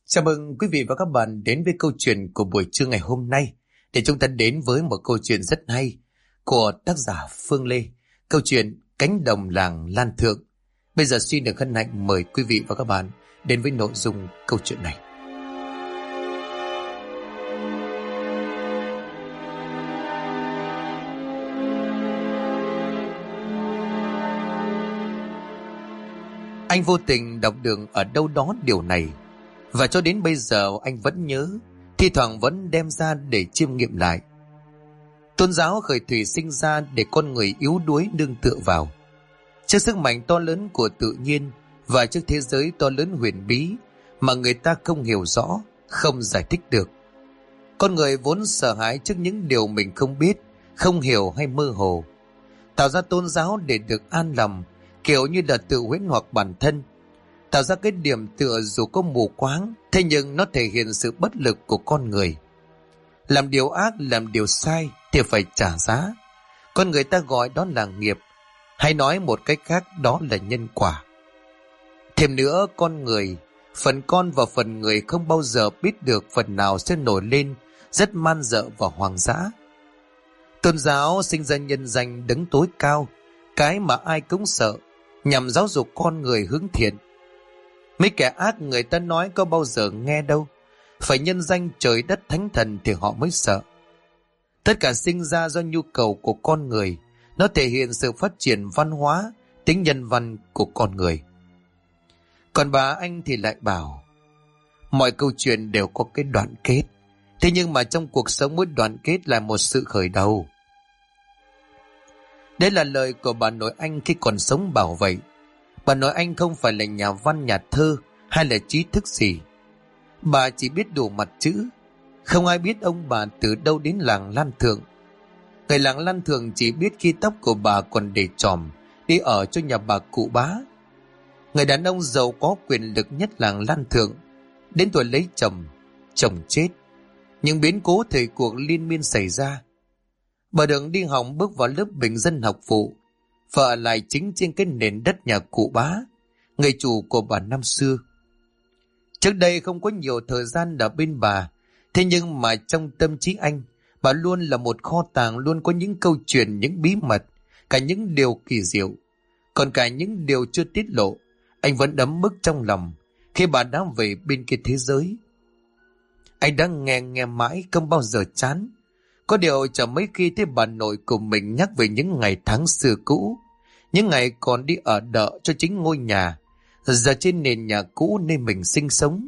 Chào mừng quý vị và các bạn đến với câu chuyện của buổi trưa ngày hôm nay, để chúng ta đến với một câu chuyện rất hay của tác giả Phương Lê, câu chuyện Cánh đồng làng Lan Thượng. Bây giờ xin được hân hạnh mời quý vị và các bạn đến với nội dung câu chuyện này. Anh vô tình đọc được ở đâu đó điều này, và cho đến bây giờ anh vẫn nhớ, thi thoảng vẫn đem ra để chiêm nghiệm lại. Tôn giáo khởi thủy sinh ra để con người yếu đuối nương tựa vào. Trước sức mạnh to lớn của tự nhiên và trước thế giới to lớn huyền bí mà người ta không hiểu rõ, không giải thích được. Con người vốn sợ hãi trước những điều mình không biết, không hiểu hay mơ hồ. Tạo ra tôn giáo để được an lòng, kiểu như là tự huyễn hoặc bản thân. Tạo ra cái điểm tựa dù có mù quáng, thế nhưng nó thể hiện sự bất lực của con người. Làm điều ác, làm điều sai thì phải trả giá. Con người ta gọi đó là nghiệp, hay nói một cách khác đó là nhân quả. Thêm nữa, con người, phần con và phần người không bao giờ biết được phần nào sẽ nổi lên, rất man dợ và hoang dã. Tôn giáo sinh ra nhân danh đấng tối cao, cái mà ai cũng sợ, nhằm giáo dục con người hướng thiện. Mấy kẻ ác người ta nói có bao giờ nghe đâu, phải nhân danh trời đất thánh thần thì họ mới sợ. Tất cả sinh ra do nhu cầu của con người, nó thể hiện sự phát triển văn hóa, tính nhân văn của con người. Còn bà anh thì lại bảo, mọi câu chuyện đều có cái đoạn kết, thế nhưng mà trong cuộc sống mỗi đoạn kết là một sự khởi đầu. Đây là lời của bà nội anh khi còn sống bảo vậy. Bà nội anh không phải là nhà văn nhà thơ hay là trí thức gì. Bà chỉ biết đủ mặt chữ. Không ai biết ông bà từ đâu đến làng Lan Thượng. Người làng Lan Thượng chỉ biết khi tóc của bà còn để tròm, đi ở cho nhà bà cụ Bá, người đàn ông giàu có quyền lực nhất làng Lan Thượng. Đến tuổi lấy chồng, chồng chết. Nhưng biến cố thời cuộc liên miên xảy ra. Bà Đường đi học bước vào lớp bình dân học phụ, vợ lại chính trên cái nền đất nhà cụ Bá, người chủ của bà năm xưa. Trước đây không có nhiều thời gian ở bên bà, thế nhưng mà trong tâm trí anh, bà luôn là một kho tàng, luôn có những câu chuyện, những bí mật, cả những điều kỳ diệu, còn cả những điều chưa tiết lộ. Anh vẫn đấm bức trong lòng khi bà đã về bên kia thế giới. Anh đã nghe mãi không bao giờ chán. Có điều chẳng mấy khi thấy bà nội của mình nhắc về những ngày tháng xưa cũ, những ngày còn đi ở đợ cho chính ngôi nhà, giờ trên nền nhà cũ nơi mình sinh sống.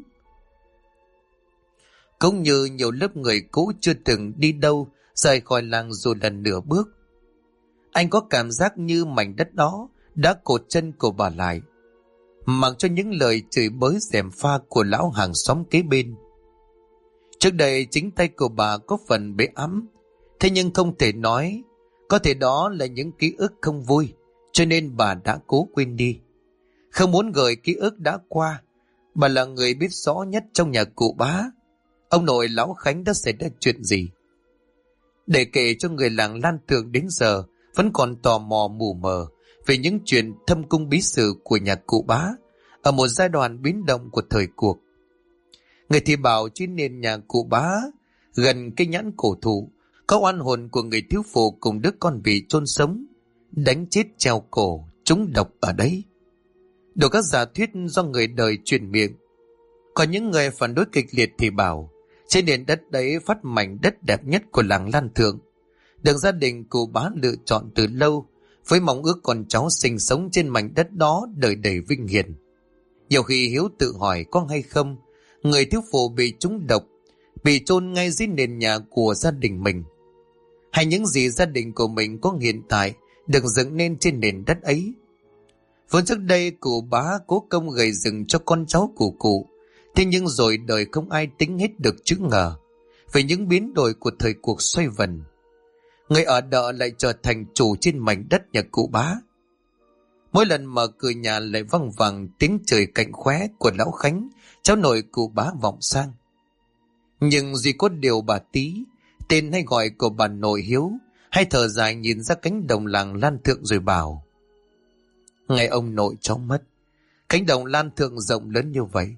Cũng như nhiều lớp người cũ chưa từng đi đâu rời khỏi làng dù lần nửa bước, anh có cảm giác như mảnh đất đó đã cột chân của bà lại, mặc cho những lời chửi bới gièm pha của lão hàng xóm kế bên. Trước đây chính tay của bà có phần bế ẵm, thế nhưng không thể nói, có thể đó là những ký ức không vui, cho nên bà đã cố quên đi. Không muốn gợi ký ức đã qua, bà là người biết rõ nhất trong nhà cụ Bá, ông nội lão Khánh đã xảy ra chuyện gì. Để kể cho người làng Lan Thượng đến giờ vẫn còn tò mò mù mờ về những chuyện thâm cung bí sử của nhà cụ Bá ở một giai đoạn biến động của thời cuộc. Người thì bảo trên nền nhà cụ Bá, gần cây nhãn cổ thụ, có oan hồn của người thiếu phụ cùng đứa con bị chôn sống, đánh chết treo cổ, trúng độc ở đấy. Đồ các giả thuyết do người đời truyền miệng. Còn những người phản đối kịch liệt thì bảo, trên nền đất đấy phát mảnh đất đẹp nhất của làng Lan Thượng, được gia đình cụ Bá lựa chọn từ lâu, với mong ước con cháu sinh sống trên mảnh đất đó đời đầy vinh hiển. Nhiều khi Hiếu tự hỏi có hay không, người thiếu phụ bị trúng độc, bị chôn ngay dưới nền nhà của gia đình mình, hay những gì gia đình của mình có hiện tại được dựng nên trên nền đất ấy. Vốn trước đây cụ Bá cố công gầy dựng cho con cháu của cụ, thế nhưng rồi đời không ai tính hết được chữ ngờ về những biến đổi của thời cuộc xoay vần. Người ở đợ lại trở thành chủ trên mảnh đất nhà cụ Bá. Mỗi lần mở cửa nhà lại văng vẳng tiếng trời cạnh khóe của lão Khánh, cháu nội cụ Bá vọng sang. Nhưng duy có điều bà Tí, tên hay gọi của bà nội Hiếu, hay thở dài nhìn ra cánh đồng làng Lan Thượng rồi bảo, ngày ông nội cháu mất, cánh đồng Lan Thượng rộng lớn như vậy,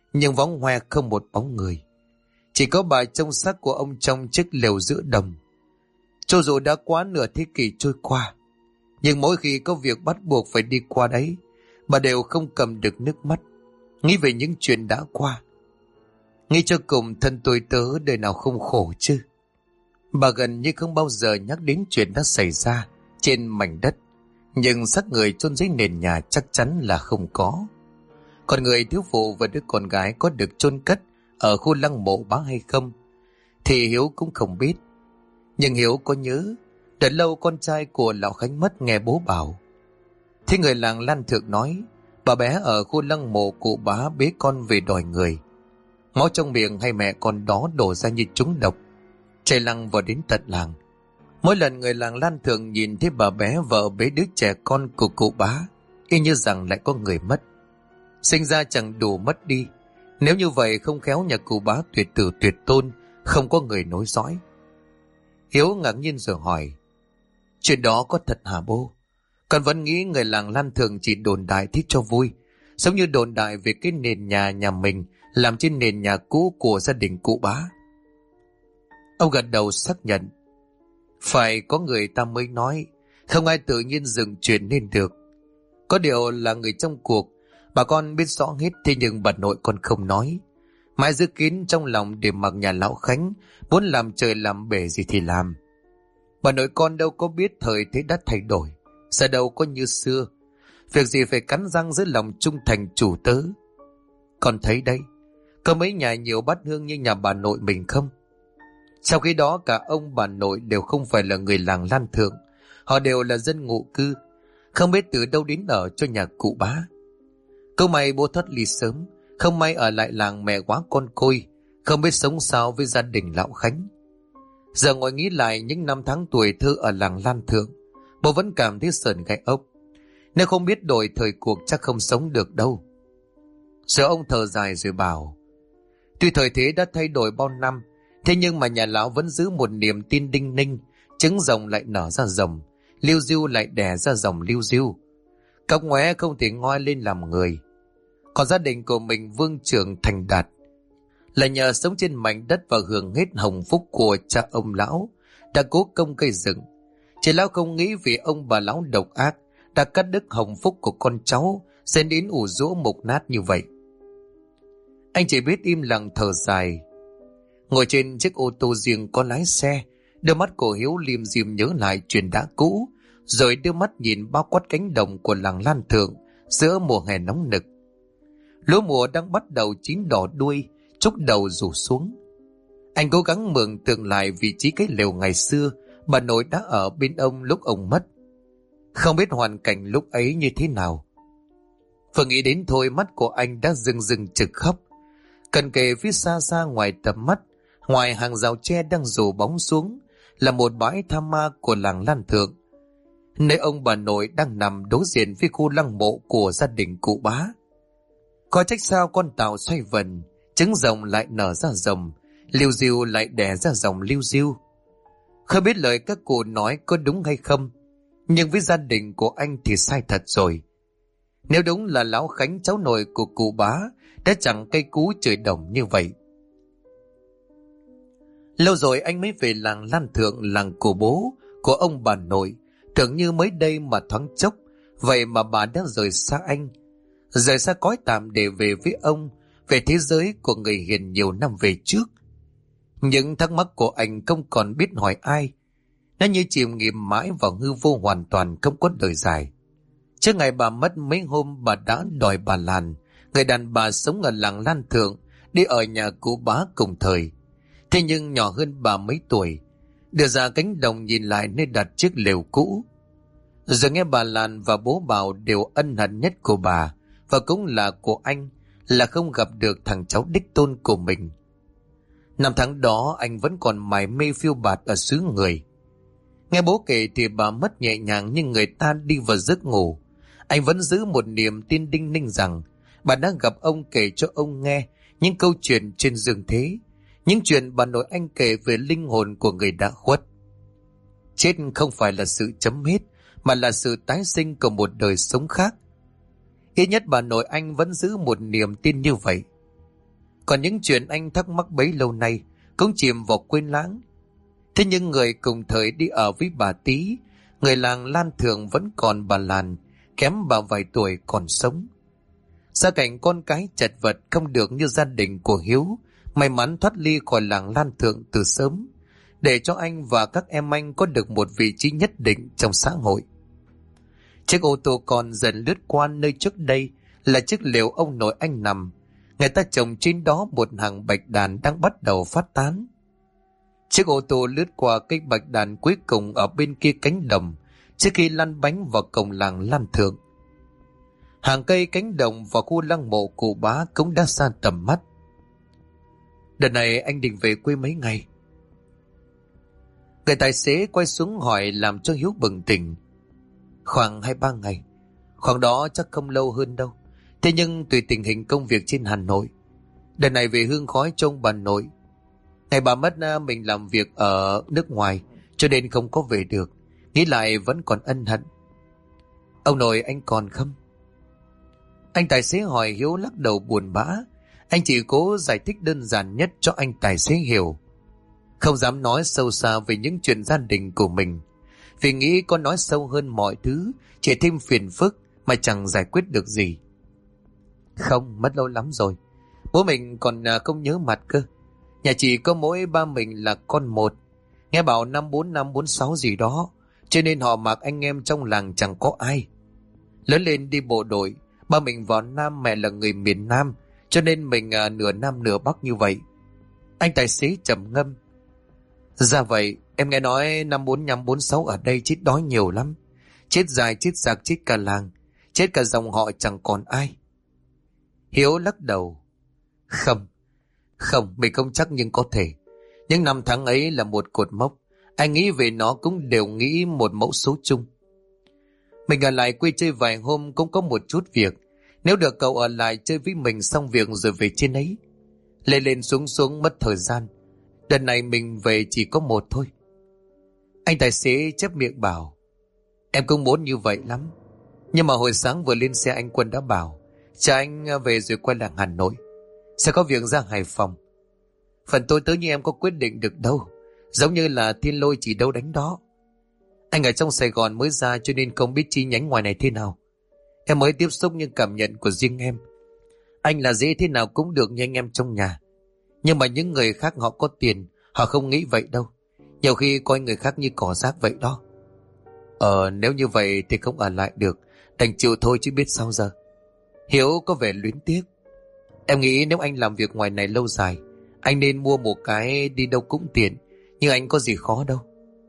nhưng vắng hoe không một bóng người. Chỉ có bà trông xác của ông trong chiếc lều giữa đồng. Cho dù đã quá nửa thế kỷ trôi qua, nhưng mỗi khi có việc bắt buộc phải đi qua đấy, bà đều không cầm được nước mắt, nghĩ về những chuyện đã qua. Nghĩ cho cùng thân tôi tớ đời nào không khổ chứ. Bà gần như không bao giờ nhắc đến chuyện đã xảy ra trên mảnh đất, nhưng xác người chôn dưới nền nhà chắc chắn là không có. Còn người thiếu phụ và đứa con gái có được chôn cất ở khu lăng mộ bá hay không thì Hiếu cũng không biết. Nhưng Hiếu có nhớ, đã lâu con trai của lão Khánh mất nghe bố bảo. Thế người làng Lan Thượng nói, bà bé ở khu lăng mộ cụ bá bế con về đòi người. Máu trong miệng hay mẹ con đó đổ ra như trúng độc, chảy lăng vào đến tận làng. Mỗi lần người làng Lan Thượng nhìn thấy bà bé vợ bế đứa trẻ con của cụ bá, y như rằng lại có người mất. Sinh ra chẳng đủ mất đi, nếu như vậy không khéo nhà cụ bá tuyệt tử tuyệt tôn, không có người nối dõi. Hiếu ngạc nhiên rồi hỏi, chuyện đó có thật hả bố? Con vẫn nghĩ người làng Lan Thượng chỉ đồn đại thích cho vui, giống như đồn đại về cái nền nhà mình làm trên nền nhà cũ của gia đình cụ bá. Ông gật đầu xác nhận, phải có người ta mới nói, không ai tự nhiên dựng chuyện nên được. Có điều là người trong cuộc, bà con biết rõ hết, thế nhưng bà nội con không nói. Mãi giữ kín trong lòng để mặc nhà lão Khánh muốn làm trời làm bể gì thì làm. Bà nội con đâu có biết thời thế đã thay đổi, giờ đâu có như xưa, việc gì phải cắn răng giữ lòng trung thành chủ tớ. Con thấy đấy, có mấy nhà nhiều bát hương như nhà bà nội mình không? Sau khi đó cả ông bà nội đều không phải là người làng Lan Thượng, họ đều là dân ngụ cư, không biết từ đâu đến ở cho nhà cụ bá. Câu may bố thoát ly sớm, không may ở lại làng mẹ quá con côi, không biết sống sao với gia đình lão Khánh. Giờ ngồi nghĩ lại những năm tháng tuổi thơ ở làng Lan Thượng, bố vẫn cảm thấy sờn gai ốc. Nếu không biết đổi thời cuộc chắc không sống được đâu. Giờ ông thở dài rồi bảo, tuy thời thế đã thay đổi bao năm, thế nhưng mà nhà lão vẫn giữ một niềm tin đinh ninh, trứng rồng lại nở ra rồng, liêu diêu lại đẻ ra rồng liêu diêu. Cóc ngoé không thể ngoi lên làm người. Còn gia đình của mình vương trưởng thành đạt là nhờ sống trên mảnh đất và hưởng hết hồng phúc của cha ông lão đã cố công gây dựng. Chỉ lão không nghĩ vì ông bà lão độc ác đã cắt đứt hồng phúc của con cháu, dẫn đến ủ rũ mục nát như vậy. Anh chỉ biết im lặng thở dài. Ngồi trên chiếc ô tô riêng có lái xe, đôi mắt của Hiếu liêm diêm nhớ lại chuyện đã cũ, rồi đưa mắt nhìn bao quát cánh đồng của làng Lan Thượng giữa mùa hè nóng nực. Lúa mùa đang bắt đầu chín đỏ đuôi, trúc đầu rủ xuống. Anh cố gắng mường tượng lại vị trí cái lều ngày xưa bà nội đã ở bên ông lúc ông mất. Không biết hoàn cảnh lúc ấy như thế nào. Vừa nghĩ đến thôi mắt của anh đã rưng rưng trực khóc. Cận kề phía xa xa ngoài tầm mắt, ngoài hàng rào tre đang rủ bóng xuống, là một bãi tha ma của làng Lan Thượng, nơi ông bà nội đang nằm đối diện với khu lăng mộ của gia đình cụ bá. Có trách sao con tàu xoay vần, trứng rồng lại nở ra rồng, liêu diêu lại đẻ ra rồng liêu diêu. Không biết lời các cụ nói có đúng hay không, nhưng với gia đình của anh thì sai thật rồi. Nếu đúng là lão Khánh cháu nội của cụ bá đã chẳng cây cú trời đồng như vậy. Lâu rồi anh mới về làng Lan Thượng, làng của bố, của ông bà nội, tưởng như mới đây mà thoáng chốc, vậy mà bà đã rời xa anh, rời xa cõi tạm để về với ông, về thế giới của người hiền nhiều năm về trước. Những thắc mắc của anh không còn biết hỏi ai, nó như chìm nghỉm mãi vào hư vô hoàn toàn không có đời dài. Trước ngày bà mất mấy hôm, bà đã đòi bà Lan, người đàn bà sống ở làng Lan Thượng, đi ở nhà cụ bá cùng thời. Thế nhưng nhỏ hơn bà mấy tuổi, đưa ra cánh đồng nhìn lại nơi đặt chiếc lều cũ. Giờ nghe bà Lan và bố bảo điều ân hận nhất của bà, và cũng là của anh, là không gặp được thằng cháu đích tôn của mình. Năm tháng đó anh vẫn còn mải mê phiêu bạt ở xứ người. Nghe bố kể thì bà mất nhẹ nhàng như người ta đi vào giấc ngủ. Anh vẫn giữ một niềm tin đinh ninh rằng bà đã gặp ông, kể cho ông nghe những câu chuyện trên dương thế, những chuyện bà nội anh kể về linh hồn của người đã khuất. Chết không phải là sự chấm hết, mà là sự tái sinh của một đời sống khác. Ít nhất bà nội anh vẫn giữ một niềm tin như vậy. Còn những chuyện anh thắc mắc bấy lâu nay cũng chìm vào quên lãng. Thế nhưng người cùng thời đi ở với bà Tí, người làng Lan Thượng vẫn còn bà Làn, kém bà vài tuổi còn sống. Gia cảnh con cái chật vật không được như gia đình của Hiếu, may mắn thoát ly khỏi làng Lan Thượng từ sớm, để cho anh và các em anh có được một vị trí nhất định trong xã hội. Chiếc ô tô con dần lướt qua nơi trước đây là chiếc lều ông nội anh nằm. Người ta trồng trên đó một hàng bạch đàn đang bắt đầu phát tán. Chiếc ô tô lướt qua cây bạch đàn cuối cùng ở bên kia cánh đồng trước khi lăn bánh vào cổng làng Lan Thượng. Hàng cây cánh đồng và khu lăng mộ cụ Bá cũng đã xa tầm mắt. Đợt này anh định về quê mấy ngày? Người tài xế quay xuống hỏi làm cho Hiếu bừng tỉnh. Khoảng 2-3 ngày. Khoảng đó chắc không lâu hơn đâu. Thế nhưng tùy tình hình công việc trên Hà Nội. Đợt này về hương khói cho ông bà nội. Ngày bà mất mình làm việc ở nước ngoài cho nên không có về được. Nghĩ lại vẫn còn ân hận. Ông nội anh còn không? Anh tài xế hỏi. Hiếu lắc đầu buồn bã. Anh chỉ cố giải thích đơn giản nhất cho anh tài xế hiểu. Không dám nói sâu xa về những chuyện gia đình của mình, vì nghĩ có nói sâu hơn mọi thứ chỉ thêm phiền phức mà chẳng giải quyết được gì. Không, mất lâu lắm rồi. Bố mình còn không nhớ mặt cơ. Nhà chỉ có mỗi ba mình là con một. Nghe bảo năm 4546 gì đó, cho nên họ mặc anh em trong làng chẳng có ai. Lớn lên đi bộ đội, ba mình vào Nam, mẹ là người miền Nam, cho nên mình nửa Nam nửa Bắc như vậy. Anh tài xế trầm ngâm. Dạ vậy, em nghe nói năm 4546 ở đây chết đói nhiều lắm. Chết dài, chết giặc, chết cả làng, chết cả dòng họ chẳng còn ai. Hiếu lắc đầu. Không, mình không chắc nhưng có thể. Nhưng năm tháng ấy là một cột mốc. Anh nghĩ về nó cũng đều nghĩ một mẫu số chung. Mình ở lại quê chơi vài hôm cũng có một chút việc. Nếu được cậu ở lại chơi với mình xong việc rồi về trên ấy. Lên lên xuống xuống mất thời gian. Đợt này mình về chỉ có một thôi. Anh tài xế chép miệng bảo. Em cũng muốn như vậy lắm. Nhưng mà hồi sáng vừa lên xe anh Quân đã bảo cha anh về rồi quay lại Hà Nội. Sẽ có việc ra Hải Phòng. Phần tôi tới như em có quyết định được đâu. Giống như là thiên lôi chỉ đâu đánh đó. Anh ở trong Sài Gòn mới ra cho nên không biết chi nhánh ngoài này thế nào. Em mới tiếp xúc nhưng cảm nhận của riêng em. Anh là dễ thế nào cũng được như anh em trong nhà. Nhưng mà những người khác họ có tiền, họ không nghĩ vậy đâu. Nhiều khi coi người khác như cỏ rác vậy đó. Nếu như vậy thì không ở lại được, đành chịu thôi chứ biết sao giờ. Hiếu có vẻ luyến tiếc. Em nghĩ nếu anh làm việc ngoài này lâu dài, anh nên mua một cái đi đâu cũng tiện. Nhưng anh có gì khó đâu.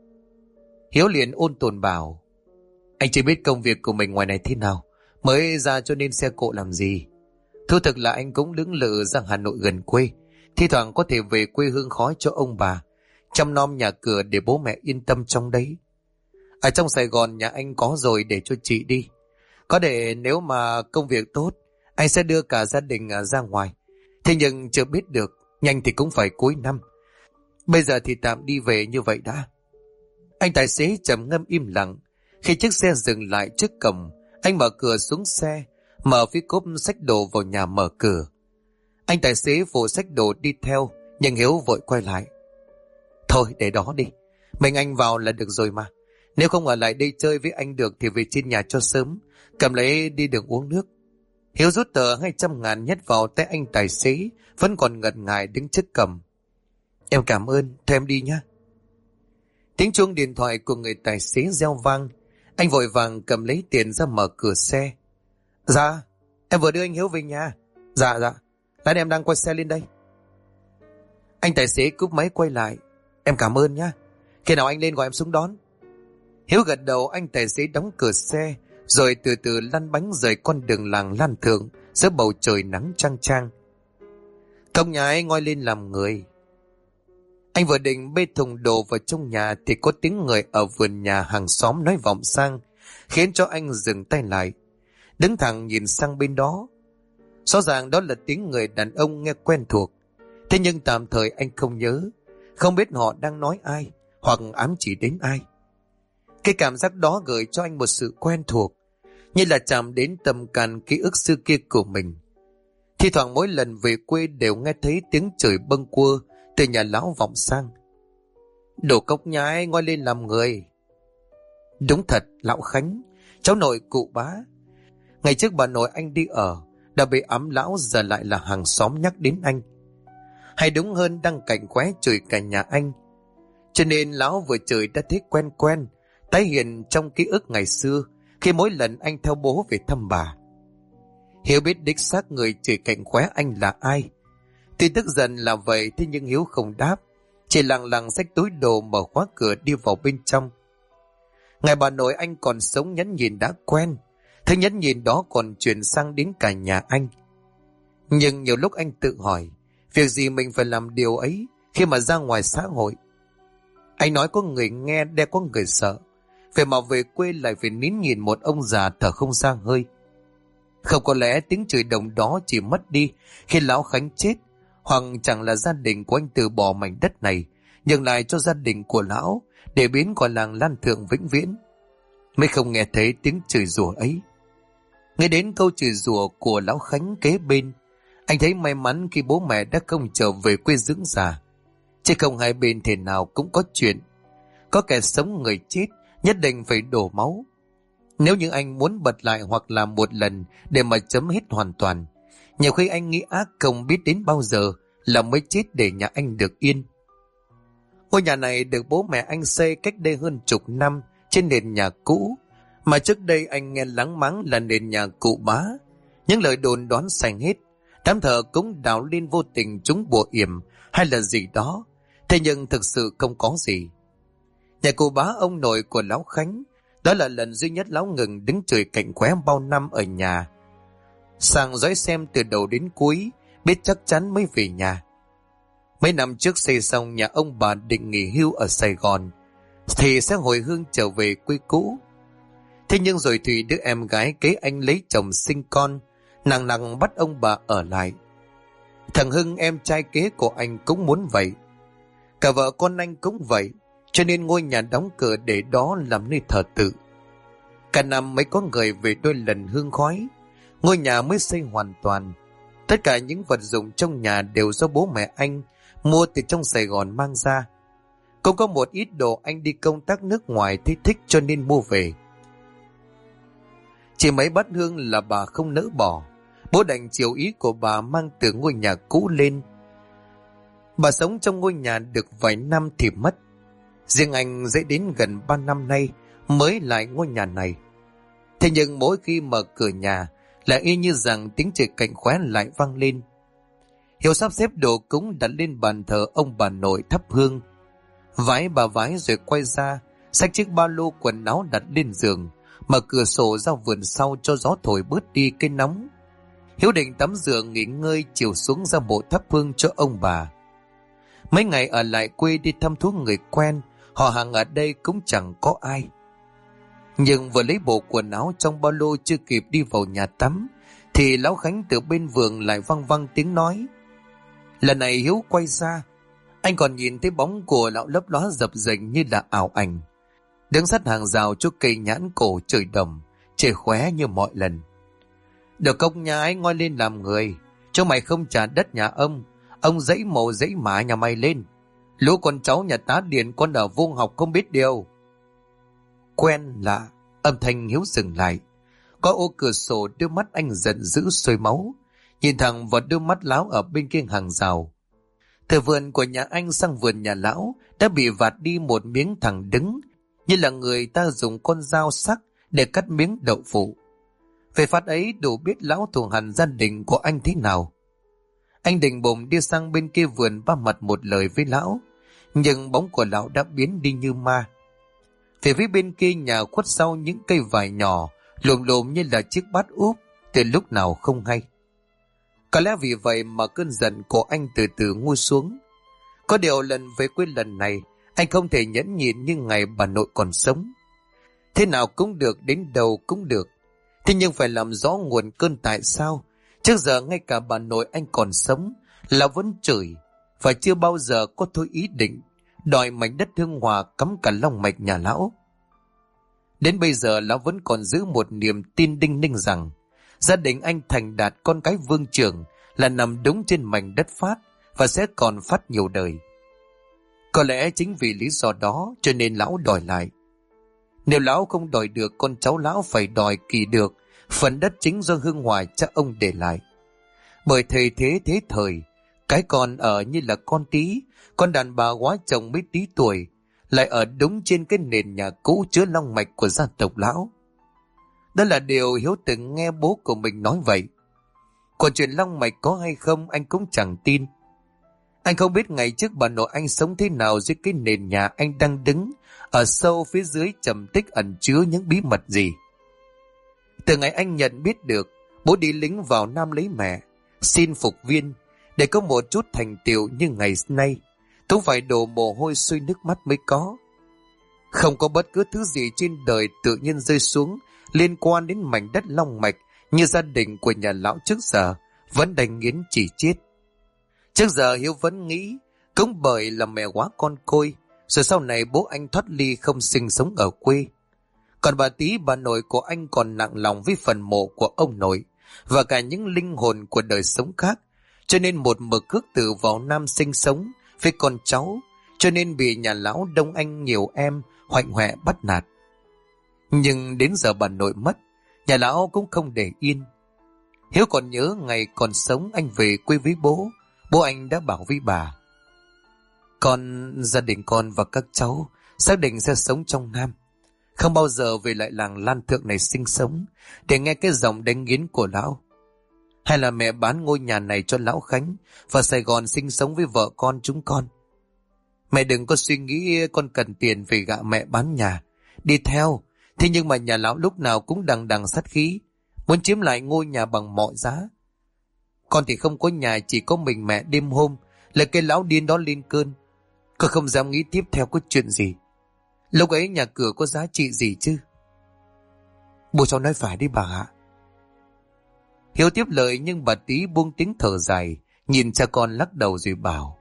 Hiếu liền ôn tồn bảo. Anh chỉ biết công việc của mình ngoài này thế nào, mới ra cho nên xe cộ làm gì. Thú thực là anh cũng lưỡng lự ra Hà Nội gần quê, thi thoảng có thể về quê hương khói cho ông bà, chăm nom nhà cửa để bố mẹ yên tâm trong đấy. Ở trong Sài Gòn nhà anh có rồi, để cho chị đi. Có thể nếu mà công việc tốt, anh sẽ đưa cả gia đình ra ngoài. Thế nhưng chưa biết được, nhanh thì cũng phải cuối năm. Bây giờ thì tạm đi về như vậy đã. Anh tài xế trầm ngâm im lặng. Khi chiếc xe dừng lại trước cổng, anh mở cửa xuống xe, mở phía cốp xách đồ vào nhà mở cửa. Anh tài xế vội xách đồ đi theo, nhưng Hiếu vội quay lại. Thôi để đó đi, mình anh vào là được rồi mà. Nếu không ở lại đây chơi với anh được thì về trên nhà cho sớm, cầm lấy đi đường uống nước. Hiếu rút tờ 200.000 nhét vào tay anh tài xế, vẫn còn ngần ngại đứng trước cổng. Em cảm ơn, thôi em đi nhé. Tiếng chuông điện thoại của người tài xế reo vang. Anh vội vàng cầm lấy tiền ra mở cửa xe. Dạ, em vừa đưa anh Hiếu về nhà. Dạ, lát em đang quay xe lên đây. Anh tài xế cúp máy quay lại. Em cảm ơn nhé. Khi nào anh lên gọi em xuống đón. Hiếu gật đầu. Anh tài xế đóng cửa xe, rồi từ từ lăn bánh rời con đường làng Lan Thượng giữa bầu trời nắng chang chang. Công nhà ấy ngoi lên làm người. Anh vừa định bê thùng đồ vào trong nhà thì có tiếng người ở vườn nhà hàng xóm nói vọng sang, khiến cho anh dừng tay lại, đứng thẳng nhìn sang bên đó. Rõ ràng đó là tiếng người đàn ông nghe quen thuộc. Thế nhưng tạm thời anh không nhớ, không biết họ đang nói ai hoặc ám chỉ đến ai. Cái cảm giác đó gợi cho anh một sự quen thuộc, như là chạm đến tâm can ký ức xưa kia của mình. Thi thoảng mỗi lần về quê đều nghe thấy tiếng chửi bâng quơ từ nhà lão vọng sang. Đồ cốc nhái ngoi lên làm người. Đúng thật, lão Khánh, cháu nội cụ Bá. Ngày trước bà nội anh đi ở, đã bị ấm lão, giờ lại là hàng xóm nhắc đến anh. Hay đúng hơn đang cạnh khóe chửi cả nhà anh. Cho nên lão vừa chửi đã thấy quen quen, tái hiện trong ký ức ngày xưa, khi mỗi lần anh theo bố về thăm bà. Hiếu biết đích xác người chửi cạnh khóe anh là ai. Tuy tức giận là vậy, thế nhưng Hiếu không đáp, chỉ lặng lặng xách túi đồ mở khóa cửa đi vào bên trong. Ngày bà nội anh còn sống, nhẫn nhìn đã quen, thế nhẫn nhìn đó còn chuyển sang đến cả nhà anh. Nhưng nhiều lúc anh tự hỏi, việc gì mình phải làm điều ấy khi mà ra ngoài xã hội. Anh nói có người nghe, đe có người sợ, vậy mà về quê lại phải nín nhìn một ông già thở không ra hơi. Không có lẽ tiếng chửi đồng đó chỉ mất đi khi lão Khánh chết, hoặc chẳng là gia đình của anh từ bỏ mảnh đất này nhường lại cho gia đình của lão để biến gọi làng Lan Thượng vĩnh viễn, mới không nghe thấy tiếng chửi rủa ấy. Nghe đến câu chửi rủa của lão Khánh kế bên, anh thấy may mắn khi bố mẹ đã không trở về quê dưỡng già. Chứ không hai bên thể nào cũng có chuyện. Có kẻ sống người chết nhất định phải đổ máu. Nếu như anh muốn bật lại hoặc làm một lần để mà chấm hết hoàn toàn, nhiều khi anh nghĩ ác không biết đến bao giờ là mới chết để nhà anh được yên. Ngôi nhà này được bố mẹ anh xây cách đây hơn chục năm trên nền nhà cũ, mà trước đây anh nghe láng máng là nền nhà cụ Bá. Những lời đồn đoán sành hết, đám thờ cũng đào lên vô tình chúng bùa yểm hay là gì đó, thế nhưng thực sự không có gì. Nhà cụ Bá, ông nội của lão Khánh, đó là lần duy nhất lão ngừng đứng chửi cạnh khóe bao năm ở nhà, sang dõi xem từ đầu đến cuối, biết chắc chắn mới về nhà. Mấy năm trước xây xong nhà ông bà định nghỉ hưu ở Sài Gòn thì sẽ hồi hương trở về quê cũ. Thế nhưng rồi Thùy, đứa em gái kế anh lấy chồng sinh con, nàng nặng bắt ông bà ở lại. Thằng Hưng, em trai kế của anh, cũng muốn vậy. Cả vợ con anh cũng vậy, cho nên ngôi nhà đóng cửa để đó làm nơi thờ tự. Cả năm mới có người về đôi lần hương khói, ngôi nhà mới xây hoàn toàn. Tất cả những vật dụng trong nhà đều do bố mẹ anh mua từ trong Sài Gòn mang ra. Cũng có một ít đồ anh đi công tác nước ngoài thấy thích cho nên mua về. Chỉ mấy bát hương là bà không nỡ bỏ, bố đành chiều ý của bà mang từ ngôi nhà cũ lên. Bà sống trong ngôi nhà được vài năm thì mất. Riêng anh dễ đến gần 3 năm nay mới lại ngôi nhà này. Thế nhưng mỗi khi mở cửa nhà là y như rằng tiếng chửi cạnh khóe lại vang lên. Hiếu sắp xếp đồ cúng đặt lên bàn thờ ông bà nội thắp hương. Vái bà vái rồi quay ra, xách chiếc ba lô quần áo đặt lên giường, mở cửa sổ ra vườn sau cho gió thổi bớt đi cái nóng. Hiếu định tắm rửa nghỉ ngơi, chiều xuống ra bộ thắp hương cho ông bà. Mấy ngày ở lại quê đi thăm thú người quen, họ hàng ở đây cũng chẳng có ai. Nhưng vừa lấy bộ quần áo trong ba lô chưa kịp đi vào nhà tắm thì lão Khánh từ bên vườn lại văng văng tiếng nói. Lần này Hiếu quay ra, anh còn nhìn thấy bóng của lão lấp ló dập dềnh như là ảo ảnh, đứng sát hàng rào chỗ cây nhãn cổ trời đồng, trời khóe như mọi lần. Được công nhà ấy ngoi lên làm người, cho mày không trả đất nhà ông dãy mồ dãy mả nhà mày lên. Lũ con cháu nhà tá điền con ở vuông học không biết điều. Quen lạ, âm thanh Hiếu dừng lại. Có ô cửa sổ, đôi mắt anh giận dữ sôi máu, nhìn thẳng vào đôi mắt lão ở bên kia hàng rào. Từ vườn của nhà anh sang vườn nhà lão đã bị vạt đi một miếng thẳng đứng, như là người ta dùng con dao sắc để cắt miếng đậu phụ. Về phát ấy đủ biết lão thù hằn gia đình của anh thế nào. Anh định bụng đi sang bên kia vườn ba mặt một lời với lão, nhưng bóng của lão đã biến đi như ma. Về phía bên kia nhà khuất sau những cây vải nhỏ lùm lùm như là chiếc bát úp từ lúc nào không hay. Có lẽ vì vậy mà cơn giận của anh từ từ nguôi xuống. Có điều lần về quê lần này anh không thể nhẫn nhịn như ngày bà nội còn sống. Thế nào cũng được, đến đâu cũng được. Thế nhưng phải làm rõ nguồn cơn tại sao trước giờ ngay cả bà nội anh còn sống là vẫn chửi, và chưa bao giờ có thôi ý định đòi mảnh đất Hương Hòa cắm cả long mạch nhà lão. Đến bây giờ lão vẫn còn giữ một niềm tin đinh ninh rằng gia đình anh thành đạt con cái vương trưởng là nằm đúng trên mảnh đất phát và sẽ còn phát nhiều đời. Có lẽ chính vì lý do đó cho nên lão đòi lại. Nếu lão không đòi được, con cháu lão phải đòi kỳ được phần đất chính do Hương Hòa cha ông để lại. Bởi thời thế thế thời, cái con ở như là con tí, con đàn bà quá chồng mới tí tuổi, lại ở đúng trên cái nền nhà cũ chứa long mạch của gia tộc lão. Đó là điều Hiếu từng nghe bố của mình nói vậy. Còn chuyện long mạch có hay không anh cũng chẳng tin. Anh không biết ngày trước bà nội anh sống thế nào dưới cái nền nhà anh đang đứng, ở sâu phía dưới trầm tích ẩn chứa những bí mật gì. Từ ngày anh nhận biết được bố đi lính vào Nam lấy mẹ, xin phục viên, để có một chút thành tựu như ngày nay, cũng phải đổ mồ hôi xuôi nước mắt mới có. Không có bất cứ thứ gì trên đời tự nhiên rơi xuống liên quan đến mảnh đất long mạch như gia đình của nhà lão trước giờ vẫn đành nghiến chỉ chết. Trước giờ Hiếu vẫn nghĩ cũng bởi là mẹ quá con côi, rồi sau này bố anh thoát ly không sinh sống ở quê. Còn bà Tí, bà nội của anh còn nặng lòng với phần mộ của ông nội và cả những linh hồn của đời sống khác, cho nên một mực cước từ vào Nam sinh sống với con cháu, cho nên bị nhà lão đông anh nhiều em hoạnh hoẹ bắt nạt. Nhưng đến giờ bà nội mất, nhà lão cũng không để yên. Hiếu còn nhớ ngày còn sống anh về quê với bố anh đã bảo với bà: gia đình con và các cháu xác định sẽ sống trong Nam, không bao giờ về lại làng Lan Thượng này sinh sống để nghe cái giọng đánh nghiến của lão. Hay là mẹ bán ngôi nhà này cho lão Khánh và Sài Gòn sinh sống với vợ con chúng con. Mẹ đừng có suy nghĩ con cần tiền về gạ mẹ bán nhà đi theo. Thế nhưng mà nhà lão lúc nào cũng đằng đằng sát khí, muốn chiếm lại ngôi nhà bằng mọi giá. Con thì không có nhà, chỉ có mình mẹ đêm hôm là cái lão điên đó lên cơn. Con không dám nghĩ tiếp theo có chuyện gì. Lúc ấy nhà cửa có giá trị gì chứ? Bố cháu nói phải đi bà ạ. Hiếu tiếp lời, nhưng bà Tí buông tiếng thở dài, nhìn cha con lắc đầu rồi bảo: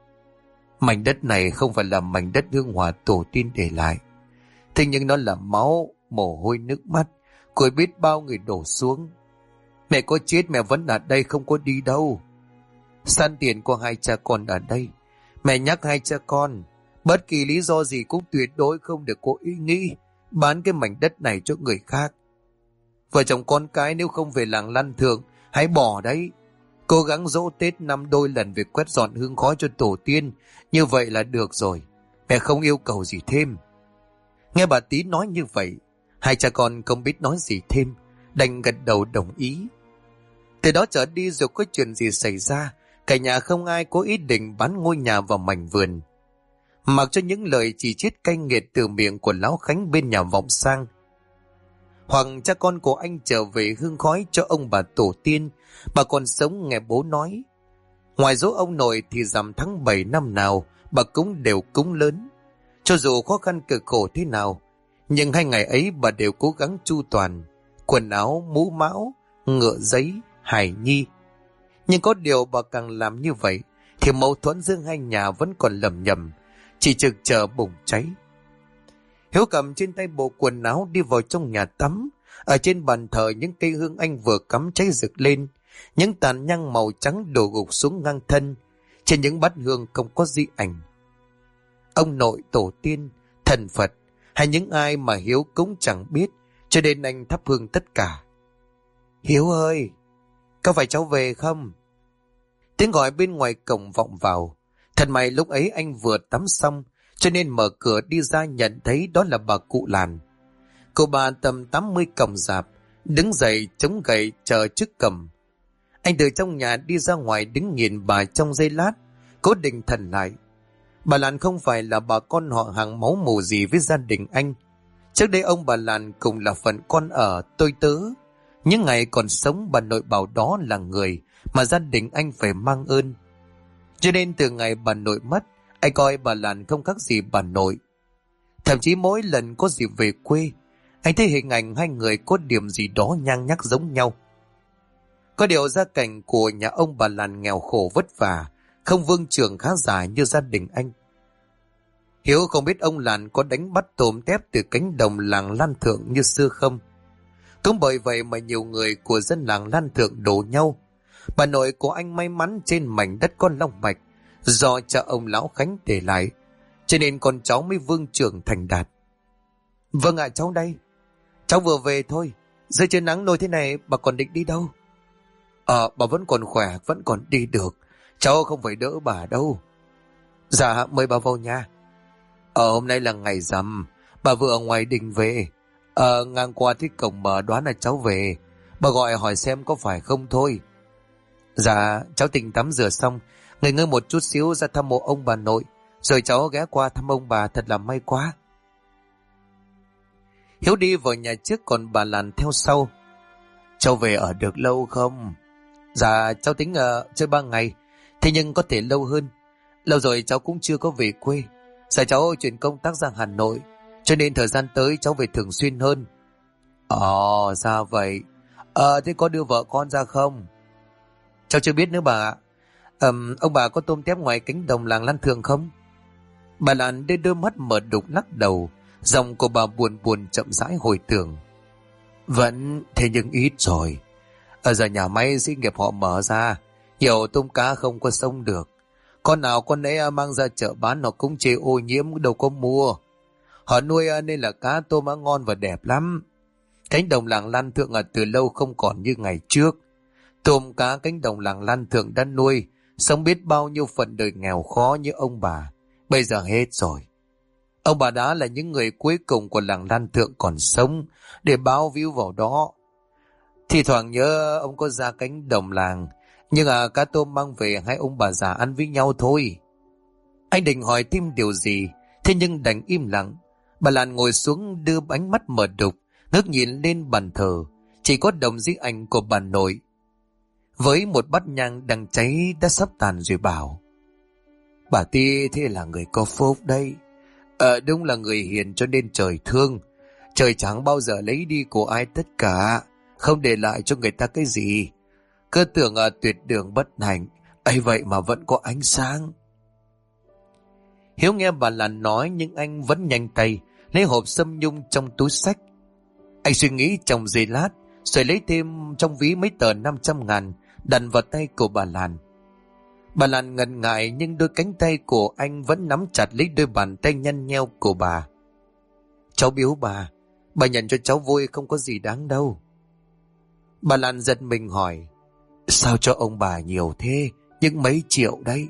mảnh đất này không phải là mảnh đất Hương Hòa tổ tiên để lại. Thế nhưng nó là máu, mồ hôi nước mắt của biết bao người đổ xuống. Mẹ có chết mẹ vẫn ở đây, không có đi đâu. San tiền của hai cha con ở đây. Mẹ nhắc hai cha con, bất kỳ lý do gì cũng tuyệt đối không được có ý nghĩ bán cái mảnh đất này cho người khác. Vợ chồng con cái nếu không về làng Lan Thượng, hãy bỏ đấy. Cố gắng dỗ Tết năm đôi lần về quét dọn hương khói cho tổ tiên, như vậy là được rồi. Mẹ không yêu cầu gì thêm. Nghe bà Tí nói như vậy, hai cha con không biết nói gì thêm, đành gật đầu đồng ý. Từ đó trở đi dù có chuyện gì xảy ra, cả nhà không ai có ý định bán ngôi nhà vào mảnh vườn. Mặc cho những lời chỉ trích cay nghiệt từ miệng của lão Khánh bên nhà vọng sang. Hoặc cha con của anh trở về hương khói cho ông bà tổ tiên, bà còn sống nghe bố nói. Ngoài dỗ ông nội thì rằm tháng 7 năm nào bà cũng đều cúng lớn. Cho dù khó khăn cực khổ thế nào, nhưng 2 ngày ấy bà đều cố gắng chu toàn, quần áo, mũ mão, ngựa giấy, hài nhi. Nhưng có điều bà càng làm như vậy thì mâu thuẫn giữa hai nhà vẫn còn lầm nhầm, chỉ trực chờ bùng cháy. Hiếu cầm trên tay bộ quần áo đi vào trong nhà tắm. Ở trên bàn thờ những cây hương anh vừa cắm cháy rực lên, những tàn nhang màu trắng đổ gục xuống ngang thân. Trên những bát hương không có di ảnh ông nội tổ tiên, thần Phật hay những ai mà Hiếu cũng chẳng biết, cho nên anh thắp hương tất cả. Hiếu ơi, có phải cháu về không? Tiếng gọi bên ngoài cổng vọng vào. Thật may lúc ấy anh vừa tắm xong, cho nên mở cửa đi ra nhận thấy đó là bà cụ Làn. Cô bà tầm 80 còng rạp, đứng dậy chống gậy chờ trước cổng. Anh từ trong nhà đi ra ngoài đứng nhìn bà trong giây lát, cố định thần lại. Bà Làn không phải là bà con họ hàng máu mủ gì với gia đình anh. Trước đây ông bà Làn cùng là phận con ở tôi tớ. Những ngày còn sống bà nội bảo đó là người mà gia đình anh phải mang ơn. Cho nên từ ngày bà nội mất, anh coi bà Làn không khác gì bà nội. Thậm chí mỗi lần có dịp về quê, anh thấy hình ảnh hai người có điểm gì đó nhang nhắc giống nhau. Có điều gia cảnh của nhà ông bà Làn nghèo khổ vất vả, không vương trường khá giả như gia đình anh. Hiếu không biết ông Làn có đánh bắt tôm tép từ cánh đồng làng Lan Thượng như xưa không. Cũng bởi vậy mà nhiều người của dân làng Lan Thượng đổ nhau. Bà nội của anh may mắn trên mảnh đất con long mạch do cha ông lão Khánh để lại, cho nên con cháu mới vương trưởng thành đạt. Vâng ạ, cháu đây. Cháu vừa về thôi. Dưới trời nắng nôi thế này bà còn định đi đâu? Bà vẫn còn khỏe, vẫn còn đi được. Cháu không phải đỡ bà đâu. Dạ, mời bà vào nhà. Hôm nay là ngày rằm, bà vừa ở ngoài đình về. Ngang qua cái cổng mà đoán là cháu về. Bà gọi hỏi xem có phải không thôi. Dạ, cháu tỉnh tắm rửa xong, nghỉ ngơi một chút xíu ra thăm mộ ông bà nội, rồi cháu ghé qua thăm ông bà, thật là may quá. Hiếu đi vào nhà trước, còn bà Lan theo sau. Cháu về ở được lâu không? Dạ, cháu tính chơi 3 ngày, thế nhưng có thể lâu hơn. Lâu rồi cháu cũng chưa có về quê. Giờ cháu chuyển công tác ra Hà Nội, cho nên thời gian tới cháu về thường xuyên hơn. Ra vậy. Thế có đưa vợ con ra không? Cháu chưa biết nữa bà ạ. Ông bà có tôm tép ngoài cánh đồng làng Lan Thượng không? Bà Lan đưa đôi mắt mở đục lắc đầu, giọng của bà buồn buồn chậm rãi hồi tưởng. Vẫn thế nhưng ít rồi. Ở giờ nhà máy xí nghiệp họ mở ra, nhiều tôm cá không có sống được. Con nào con ấy mang ra chợ bán họ cũng chê ô nhiễm, đâu có mua. Họ nuôi nên là cá tôm ngon và đẹp lắm. Cánh đồng làng Lan Thượng từ lâu không còn như ngày trước. Tôm cá cánh đồng làng Lan Thượng đã nuôi, sống biết bao nhiêu phận đời nghèo khó như ông bà. Bây giờ hết rồi. Ông bà đã là những người cuối cùng của làng Lan Thượng còn sống để báo víu vào đó. Thì thoảng nhớ ông có ra cánh đồng làng, nhưng cá tôm mang về hai ông bà già ăn với nhau thôi. Anh định hỏi thêm điều gì, thế nhưng đành im lặng. Bà Lan ngồi xuống đưa ánh mắt mở đục, ngước nhìn lên bàn thờ, chỉ có đồng di ảnh của bà nội. Với một bát nhang đang cháy đã sắp tàn rồi bảo: Bà Ti thế là người có phúc đây. Đúng là người hiền cho nên trời thương. Trời chẳng bao giờ lấy đi của ai tất cả, không để lại cho người ta cái gì. Cứ tưởng tuyệt đường bất hạnh, ấy vậy mà vẫn có ánh sáng. Hiếu nghe bà Lan nói nhưng anh vẫn nhanh tay lấy hộp sâm nhung trong túi xách. Anh suy nghĩ trong giây lát, rồi lấy thêm trong ví mấy tờ 500.000 đặt vào tay của bà Lan. Bà Lan ngần ngại nhưng đôi cánh tay của anh vẫn nắm chặt lấy đôi bàn tay nhăn nheo của bà. Cháu biếu bà nhận cho cháu vui, không có gì đáng đâu. Bà Lan giật mình hỏi: Sao cho ông bà nhiều thế, nhưng mấy triệu đấy?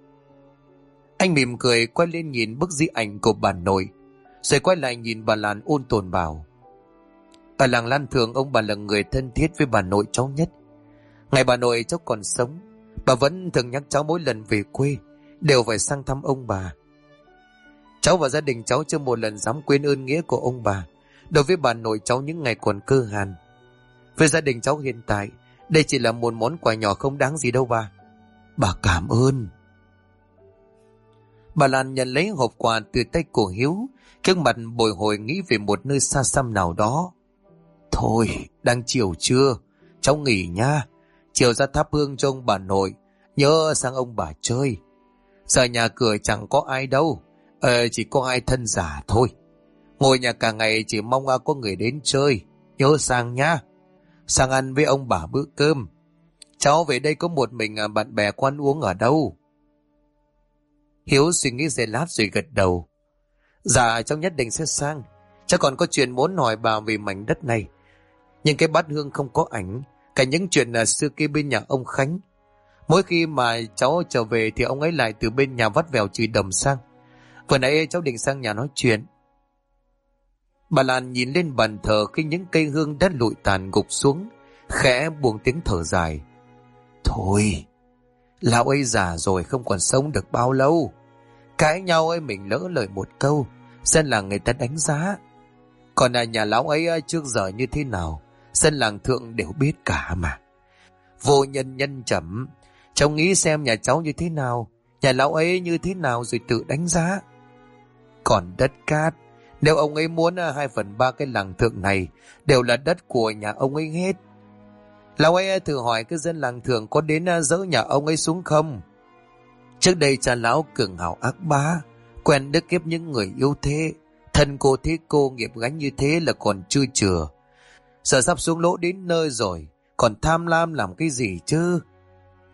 Anh mỉm cười quay lên nhìn bức di ảnh của bà nội, rồi quay lại nhìn bà Lan ôn tồn bảo: Ở làng Lan Thượng ông bà là người thân thiết với bà nội cháu nhất. Ngày bà nội cháu còn sống, bà vẫn thường nhắc cháu mỗi lần về quê đều phải sang thăm ông bà. Cháu và gia đình cháu chưa một lần dám quên ơn nghĩa của ông bà đối với bà nội cháu những ngày còn cơ hàn. Với gia đình cháu hiện tại, đây chỉ là một món quà nhỏ không đáng gì đâu bà. Bà cảm ơn. Bà Lan nhận lấy hộp quà từ tay của Hiếu, gương mặt bồi hồi nghĩ về một nơi xa xăm nào đó. Thôi, đang chiều trưa, cháu nghỉ nha. Chiều ra thắp hương cho ông bà nội, nhớ sang ông bà chơi. Giờ nhà cửa chẳng có ai đâu, chỉ có hai thân giả thôi. Ngồi nhà cả ngày chỉ mong có người đến chơi, nhớ sang nhá. Sang ăn với ông bà bữa cơm. Cháu về đây có một mình bạn bè có ăn uống ở đâu? Hiếu suy nghĩ giây lát rồi gật đầu. Dạ cháu nhất định sẽ sang. Cháu còn có chuyện muốn hỏi bà về mảnh đất này. Nhưng cái bát hương không có ảnh, cả những chuyện xưa kia bên nhà ông Khánh. Mỗi khi mà cháu trở về thì ông ấy lại từ bên nhà vắt vẻo chửi đầm sang. Vừa nãy cháu định sang nhà nói chuyện. Bà Lan nhìn lên bàn thờ khi những cây hương đã lụi tàn gục xuống, khẽ buông tiếng thở dài. Thôi, lão ấy già rồi không còn sống được bao lâu. Cãi nhau ấy mình lỡ lời một câu, dân làng người ta đánh giá. Còn nhà lão ấy trước giờ như thế nào, dân làng Thượng đều biết cả mà. Vô nhân nhân chẩm, cháu nghĩ xem nhà cháu như thế nào, nhà lão ấy như thế nào rồi tự đánh giá. Còn đất cát, nếu ông ấy muốn 2/3 cái làng Thượng này đều là đất của nhà ông ấy hết. Lão ấy thử hỏi cái dân làng Thượng có đến dỡ nhà ông ấy xuống không? Trước đây cha lão cường hào ác bá, quen đức kiếp những người yếu thế, thân cô thế cô nghiệp gánh như thế là còn chưa chừa. Giờ sắp xuống lỗ đến nơi rồi, còn tham lam làm cái gì chứ?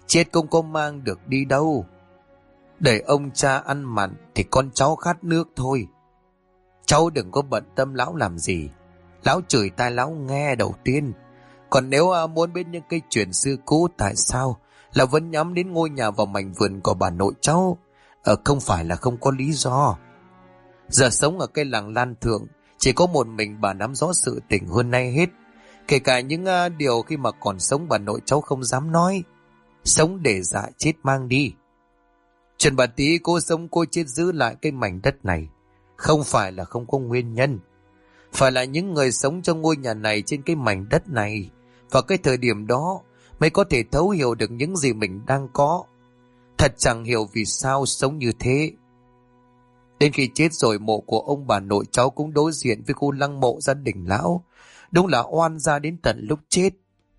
chết cũng có mang được đi đâu. Để ông cha ăn mặn thì con cháu khát nước thôi. Cháu đừng có bận tâm lão làm gì. Lão chửi tai lão nghe đầu tiên. Còn nếu muốn biết những cái chuyện xưa cũ tại sao là vẫn nhắm đến ngôi nhà và mảnh vườn của bà nội cháu, không phải là không có lý do. Giờ sống ở cái làng Lan Thượng, chỉ có một mình bà nắm rõ sự tình hơn nay hết. Kể cả những điều khi mà còn sống bà nội cháu không dám nói. Sống để dạ chết mang đi. Chuyện bà tí cô sống cô chết giữ lại cái mảnh đất này không phải là không có nguyên nhân. Phải là những người sống trong ngôi nhà này trên cái mảnh đất này vào cái thời điểm đó mới có thể thấu hiểu được những gì mình đang có. Thật chẳng hiểu vì sao sống như thế. Đến khi chết rồi mộ của ông bà nội cháu cũng đối diện với khu lăng mộ gia đình lão. Đúng là oan gia đến tận lúc chết.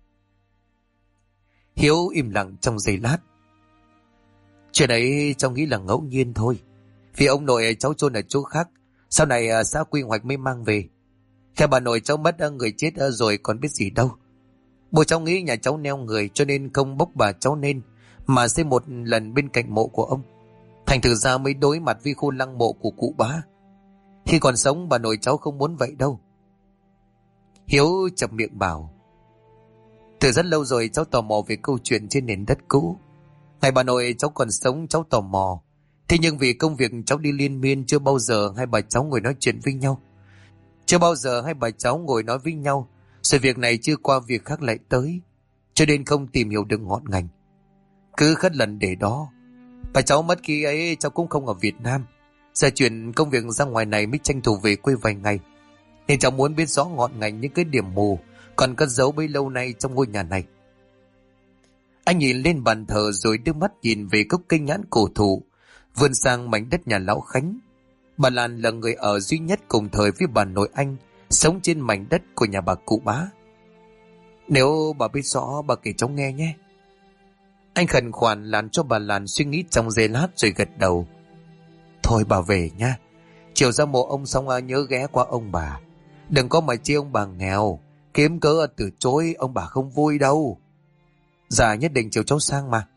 Hiếu im lặng trong giây lát. Chuyện ấy cháu nghĩ là ngẫu nhiên thôi. Vì ông nội cháu chôn ở chỗ khác, sau này xã quy hoạch mới mang về. Khi bà nội cháu mất người chết rồi còn biết gì đâu. Bố cháu nghĩ nhà cháu neo người cho nên không bốc bà cháu lên mà xây một lần bên cạnh mộ của ông. Thành thử ra mới đối mặt với khu lăng mộ của cụ bá. Khi còn sống bà nội cháu không muốn vậy đâu. Hiếu chậm miệng bảo. Từ rất lâu rồi cháu tò mò về câu chuyện trên nền đất cũ. Ngày bà nội cháu còn sống cháu tò mò. Thế nhưng vì công việc cháu đi liên miên chưa bao giờ hai bà cháu ngồi nói chuyện với nhau. Chưa bao giờ hai bà cháu ngồi nói với nhau. Rồi việc này chưa qua việc khác lại tới. Cho nên không tìm hiểu được ngọn ngành. Cứ khất lần để đó. Bà cháu mất khi ấy cháu cũng không ở Việt Nam. Giờ chuyển công việc ra ngoài này mới tranh thủ về quê vài ngày. Nên cháu muốn biết rõ ngọn ngành những cái điểm mù còn cất giấu bấy lâu nay trong ngôi nhà này. Anh nhìn lên bàn thờ rồi đưa mắt nhìn về gốc cây nhãn cổ thụ vươn sang mảnh đất nhà lão Khánh. Bà Lan là người ở duy nhất cùng thời với bà nội anh sống trên mảnh đất của nhà bà cụ bá. Nếu bà biết rõ bà kể cháu nghe nhé. Anh khẩn khoản làm cho bà Lan suy nghĩ trong giây lát rồi gật đầu. Thôi bà về nha. Chiều ra mộ ông xong nhớ ghé qua ông bà. Đừng có mà chê ông bà nghèo. Kiếm cớ từ chối ông bà không vui đâu. Dạ nhất định chiều cháu sang mà.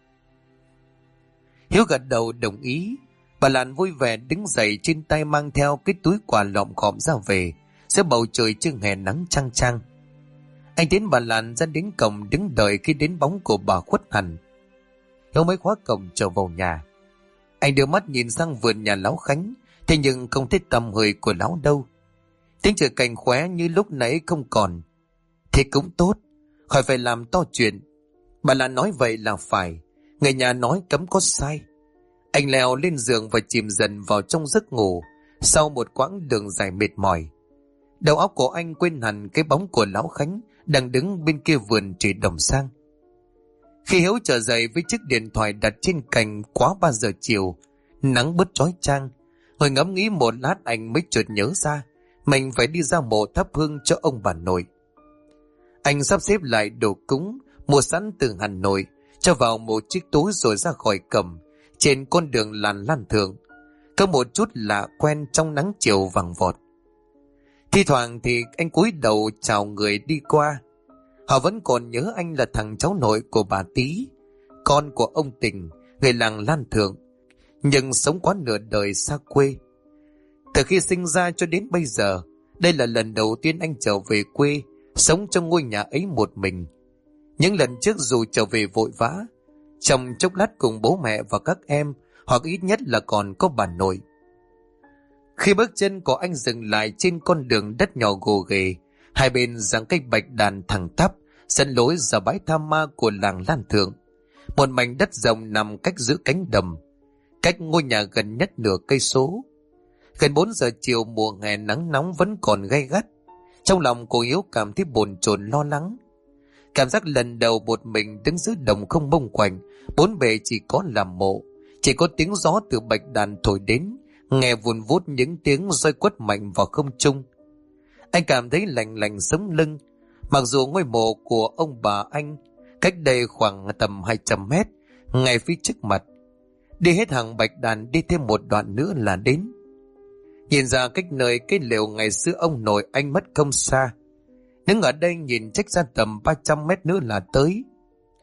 Hiếu gật đầu đồng ý. Bà Lan vui vẻ đứng dậy, trên tay mang theo cái túi quà lọm khọm ra về giữa bầu trời trưa hè nắng chang chang. Anh tiến bà Lan ra đến cổng đứng đợi khi đến bóng của bà khuất hẳn. Hiếu mới khóa cổng trở vào nhà. Anh đưa mắt nhìn sang vườn nhà lão Khánh, thế nhưng không thấy tầm hơi của lão đâu. Tiếng trời cành khóe như lúc nãy không còn. Thế cũng tốt, khỏi phải làm to chuyện. Bà Lan nói vậy là phải, người nhà nói cấm có sai. Anh leo lên giường và chìm dần vào trong giấc ngủ sau một quãng đường dài mệt mỏi. Đầu óc của anh quên hẳn cái bóng của lão Khánh đang đứng bên kia vườn chỉ đồng sang. Khi Hiếu trở dậy với chiếc điện thoại đặt trên cành quá 3 giờ chiều, nắng bớt chói chang, ngồi ngẫm nghĩ một lát anh mới chợt nhớ ra mình phải đi ra mộ thắp hương cho ông bà nội. Anh sắp xếp lại đồ cúng mua sẵn từ Hà Nội, cho vào một chiếc túi rồi ra khỏi cổng. Trên con đường làn Lan Thượng có một chút lạ quen trong nắng chiều vàng vọt. Thi thoảng thì anh cúi đầu chào người đi qua. Họ vẫn còn nhớ anh là thằng cháu nội của bà Tí, con của ông Tình, người làng Lan Thượng, nhưng sống quá nửa đời xa quê. Từ khi sinh ra cho đến bây giờ, đây là lần đầu tiên anh trở về quê, sống trong ngôi nhà ấy một mình. Những lần trước dù trở về vội vã, trong chốc lát cùng bố mẹ và các em, hoặc ít nhất là còn có bà nội. Khi bước chân của anh dừng lại trên con đường đất nhỏ gồ ghề, hai bên giăng cây bạch đàn thẳng tắp, dẫn lối ra bãi tha ma của làng Lan Thượng. Một mảnh đất rộng nằm cách giữa cánh đầm, cách ngôi nhà gần nhất nửa cây số. Gần 4 giờ chiều, mùa hè nắng nóng vẫn còn gay gắt. Trong lòng cô Hiếu cảm thấy bồn chồn lo lắng. Cảm giác lần đầu một mình đứng giữa đồng không mông quạnh, bốn bề chỉ có là mộ, chỉ có tiếng gió từ bạch đàn thổi đến, nghe vun vút những tiếng roi quất mạnh vào không trung. Anh cảm thấy lạnh lạnh sống lưng, mặc dù ngôi mộ của ông bà anh cách đây khoảng tầm 200 mét, ngay phía trước mặt. Đi hết hàng bạch đàn, đi thêm một đoạn nữa là đến. Nhìn ra cách nơi cái lều ngày xưa ông nội anh mất không xa. Đứng ở đây nhìn trách ra tầm 300 mét nữa là tới.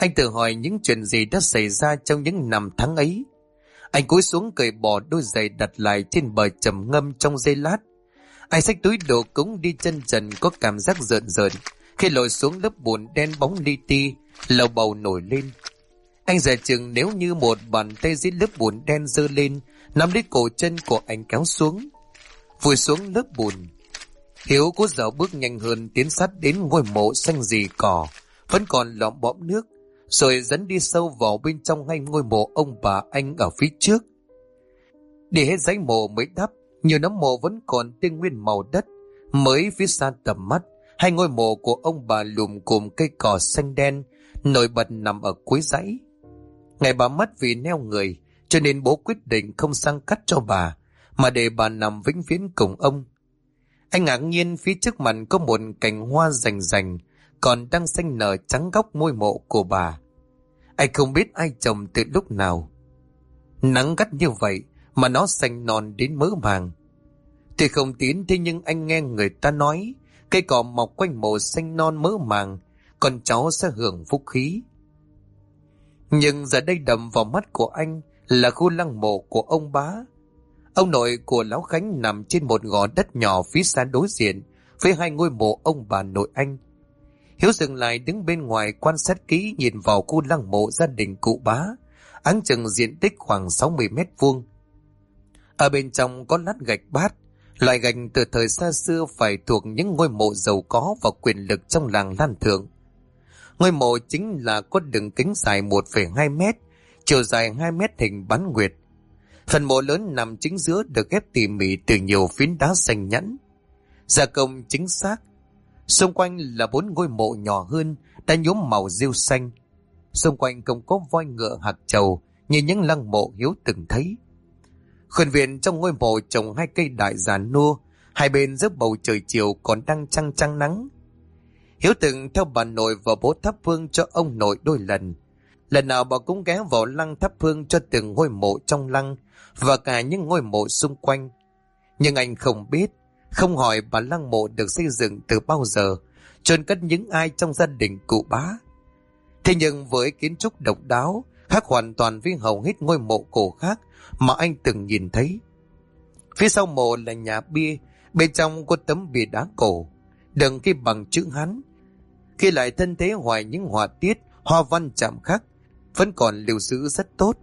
Anh tự hỏi những chuyện gì đã xảy ra trong những năm tháng ấy. Anh cúi xuống cởi bỏ đôi giày đặt lại trên bờ trầm ngâm trong giây lát. Anh xách túi đồ cúng đi chân trần có cảm giác rợn rợn khi lội xuống lớp bùn đen bóng li ti, lầu bầu nổi lên. Anh dè chừng nếu như một bàn tay dưới lớp bùn đen giơ lên, nắm lấy cổ chân của anh kéo xuống. Vùi xuống lớp bùn, Hiếu cố dạo bước nhanh hơn tiến sát đến ngôi mộ xanh rì cỏ, vẫn còn lọm bõm nước, rồi dẫn đi sâu vào bên trong ngay ngôi mộ ông bà anh ở phía trước. Đi hết dãy mộ mới đắp, nhiều nấm mộ vẫn còn tinh nguyên màu đất. Mới phía xa tầm mắt, hai ngôi mộ của ông bà lùm cùm cây cỏ xanh đen nổi bật nằm ở cuối dãy. Ngày bà mất vì neo người, cho nên bố quyết định không sang cắt cho bà, mà để bà nằm vĩnh viễn cùng ông. Anh ngạc nhiên phía trước mặt có một cành hoa rành rành, còn đang xanh nở trắng góc ngôi mộ của bà. Anh không biết ai trồng từ lúc nào. Nắng gắt như vậy mà nó xanh non đến mỡ màng. Tuy không tín, thế nhưng anh nghe người ta nói cây cỏ mọc quanh mộ xanh non mỡ màng, con cháu sẽ hưởng phúc khí. Nhưng giờ đây đầm vào mắt của anh là khu lăng mộ của ông bá. Ông nội của Lão Khánh nằm trên một gò đất nhỏ phía xa đối diện với hai ngôi mộ ông bà nội anh. Hiếu dừng lại đứng bên ngoài quan sát kỹ, nhìn vào khu lăng mộ gia đình cụ bá, áng chừng diện tích khoảng 60 mét vuông. Ở bên trong có lát gạch bát, loại gạch từ thời xa xưa phải thuộc những ngôi mộ giàu có và quyền lực trong làng Lan Thượng. Ngôi mộ chính là có đường kính dài 1,2 mét, chiều dài 2 mét hình bán nguyệt. Phần mộ lớn nằm chính giữa được ghép tỉ mỉ từ nhiều phiến đá xanh nhẵn, gia công chính xác. Xung quanh là 4 ngôi mộ nhỏ hơn đã nhuốm màu rêu xanh. Xung quanh không có voi ngựa hạc trầu như những lăng mộ Hiếu từng thấy. Khuôn viên trong ngôi mộ trồng 2 cây đại giàn nua, hai bên giữa bầu trời chiều còn đang trăng trăng nắng. Hiếu từng theo bà nội và bố thắp hương cho ông nội đôi lần. Lần nào bà cũng ghé vào lăng thắp hương cho từng ngôi mộ trong lăng và cả những ngôi mộ xung quanh. Nhưng anh không biết, không hỏi bà lăng mộ được xây dựng từ bao giờ, chôn cất những ai trong gia đình cụ bá. Thế nhưng với kiến trúc độc đáo, khác hoàn toàn với hầu hết ngôi mộ cổ khác mà anh từng nhìn thấy. Phía sau mộ là nhà bia, bên trong có tấm bia đá cổ, đựng ghi bằng chữ Hán, ghi lại thân thế hoài những họa tiết, hoa văn chạm khắc, vẫn còn lưu giữ rất tốt.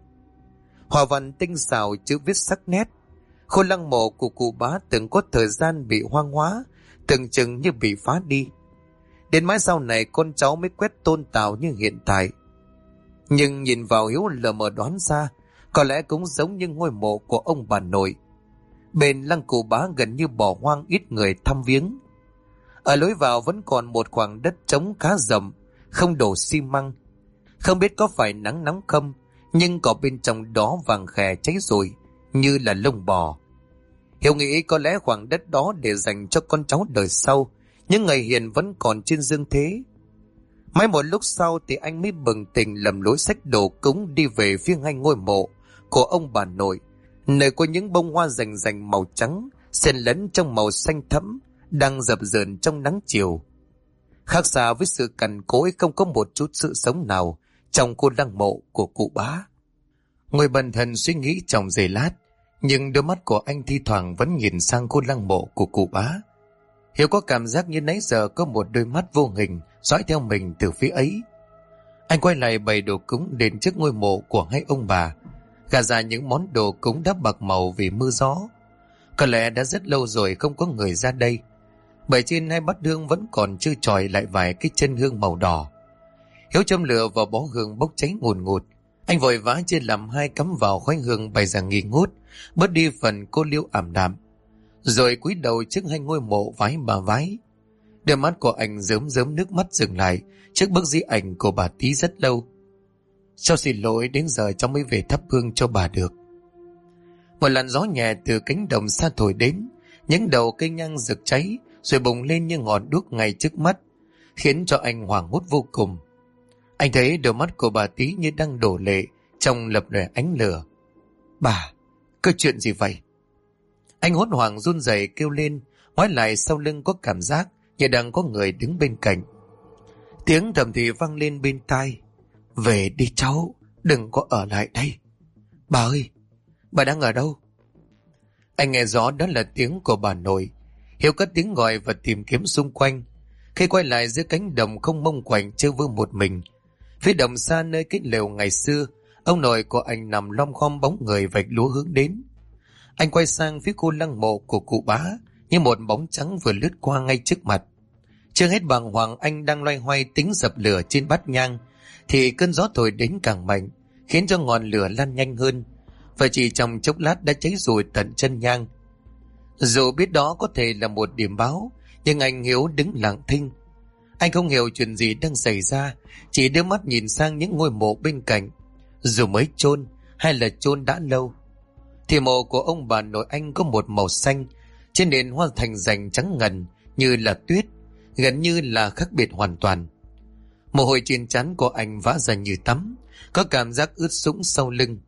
Hoa văn tinh xảo, chữ viết sắc nét. Khu lăng mộ của cụ bá từng có thời gian bị hoang hóa, tưởng chừng như bị phá đi. Đến mãi sau này con cháu mới quét tôn tạo như hiện tại. Nhưng nhìn vào Hiếu lờ mờ đoán ra, có lẽ cũng giống như ngôi mộ của ông bà nội. Bên lăng cụ bá gần như bỏ hoang, ít người thăm viếng. Ở lối vào vẫn còn một khoảng đất trống khá rộng, không đổ xi măng. Không biết có phải nắng nóng không, nhưng có bên trong đó vàng khè cháy rồi, như là lông bò. Hiếu nghĩ có lẽ khoảng đất đó để dành cho con cháu đời sau, những người hiền vẫn còn trên dương thế. Mãi một lúc sau thì anh mới bừng tỉnh, lầm lối xách đồ cúng đi về phía ngay ngôi mộ của ông bà nội, nơi có những bông hoa rành rành màu trắng xen lẫn trong màu xanh thẫm đang dập dờn trong nắng chiều. Khác xa với sự cằn cỗi, không có một chút sự sống nào trong khu lăng mộ của cụ bá. Ngồi bần thần suy nghĩ trong giây lát, nhưng đôi mắt của anh thi thoảng vẫn nhìn sang khu lăng mộ của cụ bá. Hiếu có cảm giác như nãy giờ có một đôi mắt vô hình dõi theo mình từ phía ấy. Anh quay lại bày đồ cúng đến trước ngôi mộ của hai ông bà, gạt ra những món đồ cúng đã bạc màu vì mưa gió. Có lẽ đã rất lâu rồi không có người ra đây, bởi trên hai bát hương vẫn còn trơ trọi lại vài cái chân hương màu đỏ. Hiếu châm lửa vào bó hương bốc cháy ngùn ngụt. Anh vội vã chia làm 2 cắm vào khói hương bày ra nghi ngút, bớt đi phần cô liêu ảm đạm. Rồi cúi đầu trước hai ngôi mộ vái bà vái. Đôi mắt của anh rớm rớm nước mắt dừng lại trước bức di ảnh của bà Tí rất lâu. Cháu xin lỗi, đến giờ cháu mới về thắp hương cho bà được. Một làn gió nhẹ từ cánh đồng xa thổi đến, những đầu cây nhang rực cháy rồi bùng lên như ngọn đuốc ngay trước mắt, khiến cho anh hoảng hốt vô cùng. Anh thấy đôi mắt của bà Tí như đang đổ lệ trong lập lòe ánh lửa. Bà, có chuyện gì vậy? Anh hốt hoảng run rẩy kêu lên, ngoái lại sau lưng có cảm giác như đang có người đứng bên cạnh. Tiếng thầm thì vang lên bên tai. Về đi cháu, đừng có ở lại đây. Bà ơi, bà đang ở đâu? Anh nghe rõ đó là tiếng của bà nội. Hiếu cất tiếng gọi và tìm kiếm xung quanh. Khi quay lại giữa cánh đồng không mông quạnh trơ vương một mình, phía đồng xa nơi cái lều ngày xưa, ông nội của anh nằm lom khom bóng người vạch lúa hướng đến. Anh quay sang phía khu lăng mộ của cụ bá, như một bóng trắng vừa lướt qua ngay trước mặt. Chưa hết bàng hoàng, anh đang loay hoay tính dập lửa trên bát nhang, thì cơn gió thổi đến càng mạnh, khiến cho ngọn lửa lan nhanh hơn, và chỉ trong chốc lát đã cháy rụi tận chân nhang. Dù biết đó có thể là một điểm báo, nhưng anh Hiếu đứng lặng thinh. Anh không hiểu chuyện gì đang xảy ra, chỉ đưa mắt nhìn sang những ngôi mộ bên cạnh. Dù mới chôn hay là chôn đã lâu, thì mộ của ông bà nội anh có một màu xanh, trên nền hoa thành rành trắng ngần như là tuyết, gần như là khác biệt hoàn toàn. Mồ hôi trên trán của anh vã ra như tắm, có cảm giác ướt sũng sau lưng.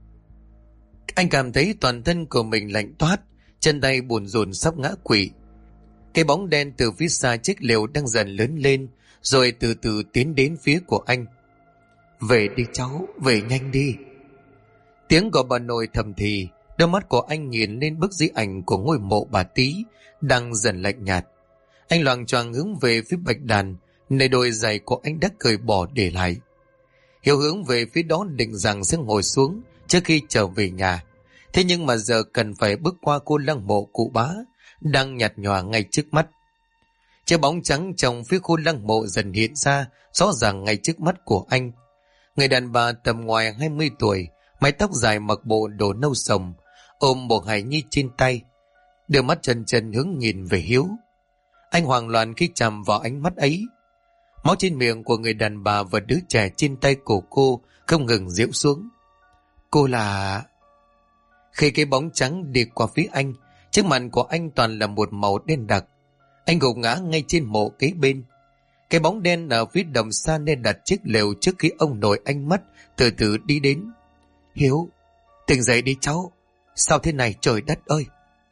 Anh cảm thấy toàn thân của mình lạnh toát, chân tay bùn rùn sắp ngã quỵ. Cái bóng đen từ phía xa chiếc lều đang dần lớn lên, rồi từ từ tiến đến phía của anh. Về đi cháu, về nhanh đi. Tiếng của bà nội thầm thì, đôi mắt của anh nhìn lên bức di ảnh của ngôi mộ bà Tý đang dần lạnh nhạt. Anh loạng choạng hướng về phía bạch đàn, nơi đôi giày của anh đã cởi bỏ để lại. Hiếu hướng về phía đó định rằng sẽ ngồi xuống trước khi trở về nhà. Thế nhưng mà giờ cần phải bước qua cô lăng mộ cụ bá đang nhạt nhòa ngay trước mắt. Chiếc bóng trắng trong phía khu lăng mộ dần hiện ra rõ ràng ngay trước mắt của anh. Người đàn bà tầm ngoài 20 tuổi, mái tóc dài, mặc bộ đồ nâu sồng, ôm một hài nhi trên tay, đưa mắt trần trần hướng nhìn về Hiếu. Anh hoảng loạn khi chạm vào ánh mắt ấy. Máu trên miệng của người đàn bà và đứa trẻ trên tay của cô không ngừng giễu xuống. Cô là... Khi cái bóng trắng đi qua phía anh, trước mặt của anh toàn là một màu đen đặc. Anh gục ngã ngay trên mộ kế bên. Cái bóng đen ở phía đồng xa nên đặt chiếc lều trước khi ông nội anh mất, từ từ đi đến. Hiếu, tỉnh dậy đi cháu. Sao thế này trời đất ơi.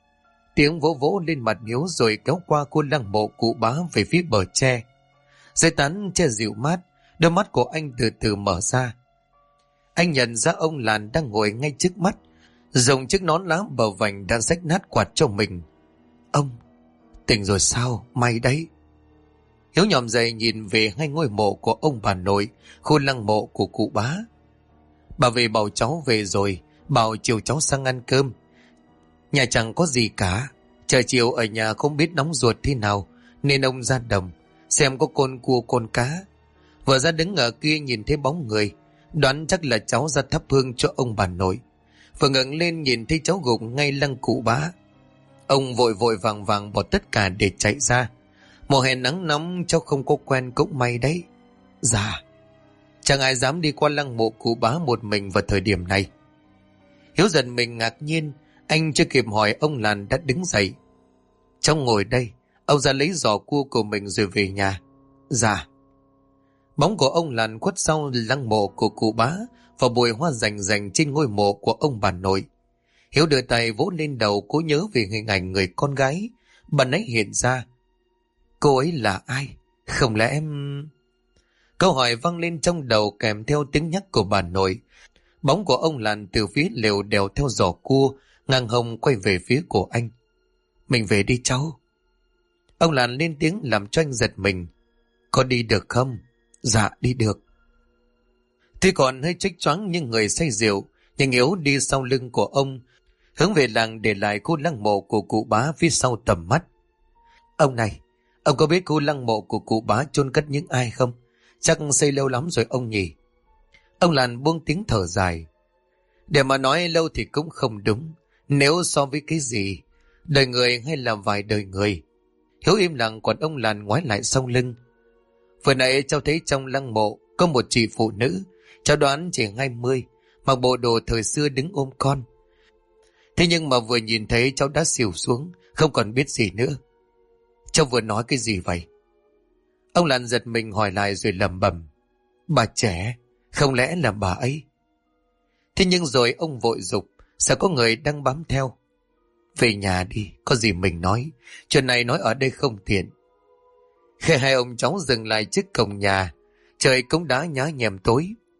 Tiếng vỗ vỗ lên mặt Hiếu rồi kéo qua cô lăng mộ cụ bá về phía bờ tre. Dưới tán che dịu mát, đôi mắt của anh từ từ mở ra. Anh nhận ra ông Làn đang ngồi ngay trước mắt, dùng chiếc nón lá bờ vành đang xách nát quạt cho mình. Ông, tỉnh rồi sao? May đấy. Hiếu nhòm dậy nhìn về hai ngôi mộ của ông bà nội, khu lăng mộ của cụ bá. Bà về bảo cháu về rồi, bảo chiều cháu sang ăn cơm. Nhà chẳng có gì cả, trời chiều ở nhà không biết nóng ruột thế nào, nên ông ra đồng xem có con cua con cá. Vừa ra đứng ở kia nhìn thấy bóng người, đoán chắc là cháu ra thắp hương cho ông bà nội. Vừa ngẩng lên nhìn thấy cháu gục ngay lăng cụ bá. Ông vội vội vàng vàng bỏ tất cả để chạy ra. Mùa hè nắng nóng cháu không có quen cũng may đấy. Dạ. Chẳng ai dám đi qua lăng mộ cụ bá một mình vào thời điểm này. Hiếu giận mình ngạc nhiên, anh chưa kịp hỏi ông Làn đã đứng dậy. Cháu ngồi đây, ông ra lấy giò cua của mình rồi về nhà. Dạ. Bóng của ông Làn khuất sau lăng mộ của cụ bá và bụi hoa rành rành trên ngôi mộ của ông bà nội. Hiếu đưa tay vỗ lên đầu, cố nhớ về hình ảnh người con gái bà nãy hiện ra. Cô ấy là ai? Không lẽ em... Câu hỏi vang lên trong đầu kèm theo tiếng nhắc của bà nội. Bóng của ông Làn từ phía lều đèo theo giò cua, ngang hông quay về phía của anh. Mình về đi cháu. Ông Làn lên tiếng làm cho anh giật mình. Có đi được không? Dạ đi được. Tuy còn hơi chếch choáng nhưng người say rượu, nhưng Hiếu đi sau lưng của ông, hướng về làng để lại khu lăng mộ của cụ bá phía sau tầm mắt. Ông này, ông có biết khu lăng mộ của cụ bá chôn cất những ai không? Chắc xây lâu lắm rồi ông nhỉ? Ông Làn buông tiếng thở dài. Để mà nói lâu thì cũng không đúng. Nếu so với cái gì, đời người hay là vài đời người? Hiếu im lặng, còn ông Làn ngoái lại sau lưng. Vừa nãy cháu thấy trong lăng mộ có một chị phụ nữ, cháu đoán chỉ 20, mặc bộ đồ thời xưa đứng ôm con. Thế nhưng mà vừa nhìn thấy cháu đã xỉu xuống, không còn biết gì nữa. Cháu vừa nói cái gì vậy? Ông Làn giật mình hỏi lại rồi lẩm bẩm. Bà trẻ, không lẽ là bà ấy? Thế nhưng rồi ông vội dục, sao có người đang bám theo. Về nhà đi, có gì mình nói, chuyện này nói ở đây không tiện. Khi hai ông cháu dừng lại trước cổng nhà, trời cũng đã nhá nhem tối.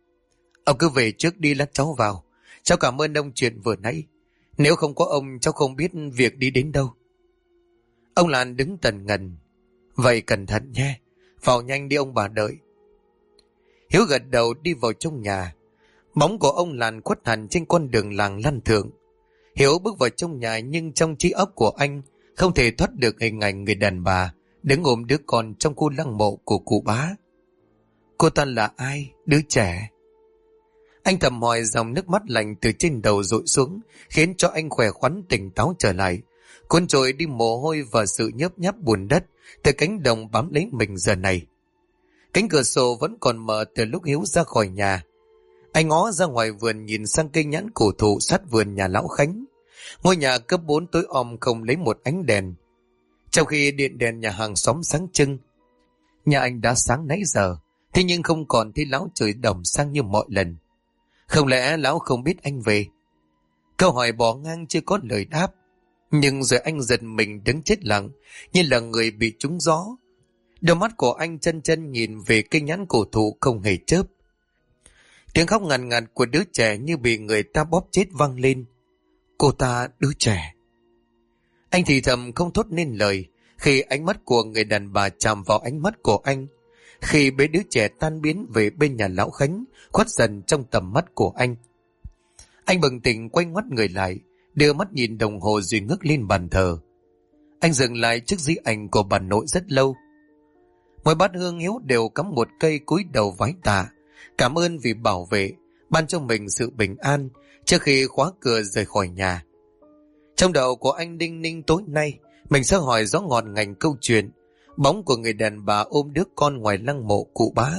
Ông cứ về trước đi lát cháu vào. Cháu cảm ơn ông chuyện vừa nãy. Nếu không có ông cháu không biết việc đi đến đâu. Ông Lan đứng tần ngần. Vậy cẩn thận nhé. Vào nhanh đi ông bà đợi. Hiếu gật đầu đi vào trong nhà. Bóng của ông Lan khuất hẳn trên con đường làng Lan Thượng. Hiếu bước vào trong nhà nhưng trong trí óc của anh không thể thoát được hình ảnh người đàn bà đứng ôm đứa con trong khu lăng mộ của cụ Bá. Cô ta là ai? Đứa trẻ? Anh thầm hỏi, dòng nước mắt lạnh từ trên đầu dội xuống khiến cho anh khỏe khoắn tỉnh táo trở lại, cuốn trôi đi mồ hôi và sự nhớp nháp bùn đất từ cánh đồng bám lấy mình giờ này. Cánh cửa sổ vẫn còn mở từ lúc Hiếu ra khỏi nhà. Anh ngó ra ngoài vườn nhìn sang cây nhãn cổ thụ sát vườn nhà lão Khánh. Ngôi nhà cấp 4 tối om không lấy một ánh đèn, trong khi điện đèn nhà hàng xóm sáng trưng. Nhà anh đã sáng nãy giờ, thế nhưng không còn thấy lão trời đồng sang như mọi lần. Không lẽ lão không biết anh về? Câu hỏi bỏ ngang chưa có lời đáp. Nhưng rồi anh giật mình đứng chết lặng, như là người bị trúng gió. Đôi mắt của anh chân chân nhìn về cây nhãn cổ thụ không hề chớp. Tiếng khóc ngằn ngặt của đứa trẻ như bị người ta bóp chết vang lên. Cô ta, đứa trẻ. Anh thì thầm không thốt nên lời khi ánh mắt của người đàn bà chạm vào ánh mắt của anh. Khi bế đứa trẻ tan biến về bên nhà lão Khánh, khuất dần trong tầm mắt của anh. Anh bừng tỉnh quay ngoắt người lại, đưa mắt nhìn đồng hồ rồi ngước lên bàn thờ. Anh dừng lại trước di ảnh của bà nội rất lâu. Mỗi bát hương Hiếu đều cắm một cây cúi đầu vái tạ, cảm ơn vì bảo vệ, ban cho mình sự bình an trước khi khóa cửa rời khỏi nhà. Trong đầu của anh đinh ninh tối nay mình sẽ hỏi rõ ngọn ngành câu chuyện bóng của người đàn bà ôm đứa con ngoài lăng mộ cụ Bá.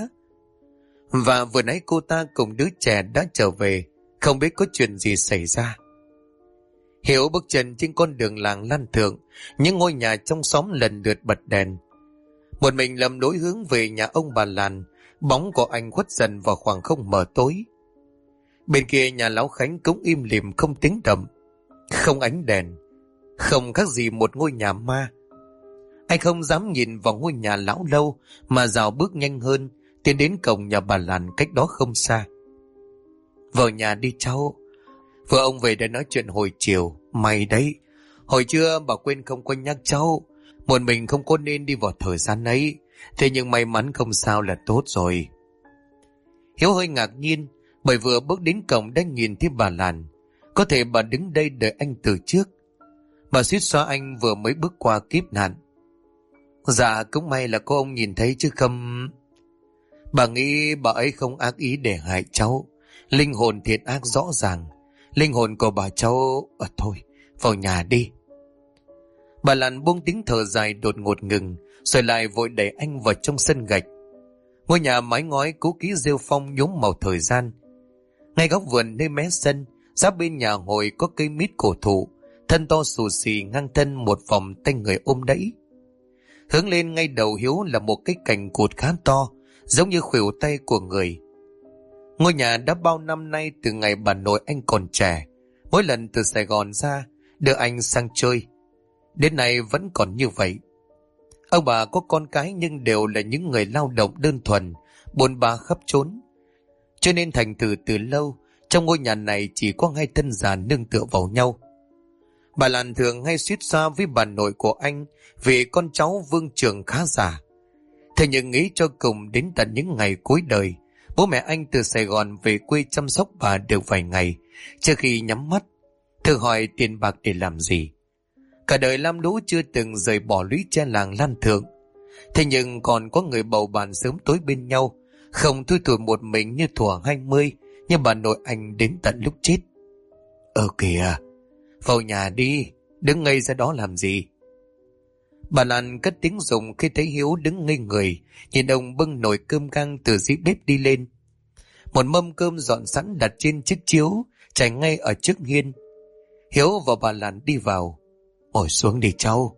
Và vừa nãy cô ta cùng đứa trẻ đã trở về, không biết có chuyện gì xảy ra. Hiếu bước chân trên con đường làng Lan Thượng, những ngôi nhà trong xóm lần lượt bật đèn. Một mình lầm lối hướng về nhà ông bà Lan, bóng của anh khuất dần vào khoảng không mờ tối. Bên kia nhà lão Khánh cũng im lìm không tiếng động, không ánh đèn, không khác gì một ngôi nhà ma. Anh không dám nhìn vào ngôi nhà lão lâu mà dạo bước nhanh hơn, tiến đến cổng nhà bà Lan cách đó không xa. Vào nhà đi cháu. Vừa ông về đã nói chuyện hồi chiều. Mày đấy, hồi trưa bà quên không có nhắc cháu. Một mình không có nên đi vào thời gian ấy. Thế nhưng may mắn không sao là tốt rồi. Hiếu hơi ngạc nhiên, bởi vừa bước đến cổng đã nhìn thấy bà Lan. Có thể bà đứng đây đợi anh từ trước. Bà suýt xoa anh vừa mới bước qua kiếp nạn. Dạ cũng may là có ông nhìn thấy chứ không. Bà nghĩ bà ấy không ác ý để hại cháu. Linh hồn thiện ác rõ ràng. Linh hồn của bà cháu... thôi, vào nhà đi. Bà Lan buông tiếng thở dài đột ngột ngừng, rồi lại vội đẩy anh vào trong sân gạch. Ngôi nhà mái ngói cũ kỹ rêu phong nhuốm màu thời gian. Ngay góc vườn nơi mé sân, giáp bên nhà hồi có cây mít cổ thụ, thân to xù xì ngang thân một vòng tay người ôm đẫy. Hướng lên ngay đầu Hiếu là một cái cành cụt khá to, giống như khuỷu tay của người. Ngôi nhà đã bao năm nay từ ngày bà nội anh còn trẻ, mỗi lần từ Sài Gòn ra đưa anh sang chơi, đến nay vẫn còn như vậy. Ông bà có con cái nhưng đều là những người lao động đơn thuần, bôn ba khắp trốn. Cho nên thành thử từ lâu, trong ngôi nhà này chỉ có hai thân già nương tựa vào nhau. Bà Lan thường hay suýt xoa với bà nội của anh vì con cháu Vương Trường khá già. Thế nhưng nghĩ cho cùng đến tận những ngày cuối đời, bố mẹ anh từ Sài Gòn về quê chăm sóc bà được vài ngày, trước khi nhắm mắt, thử hỏi tiền bạc để làm gì. Cả đời lam lũ chưa từng rời bỏ lũy tre làng Lan Thượng. Thế nhưng còn có người bầu bạn sớm tối bên nhau, không thui thủi một mình như thuở 20, như bà nội anh đến tận lúc chết. Kìa, vào nhà đi, đứng ngây ra đó làm gì? Bà Lan cất tiếng rùng khi thấy Hiếu đứng ngây người, nhìn ông bưng nồi cơm gang từ dưới bếp đi lên. Một mâm cơm dọn sẵn đặt trên chiếc chiếu, trải ngay ở trước hiên. Hiếu và bà Lan đi vào. Ngồi xuống đi cháu.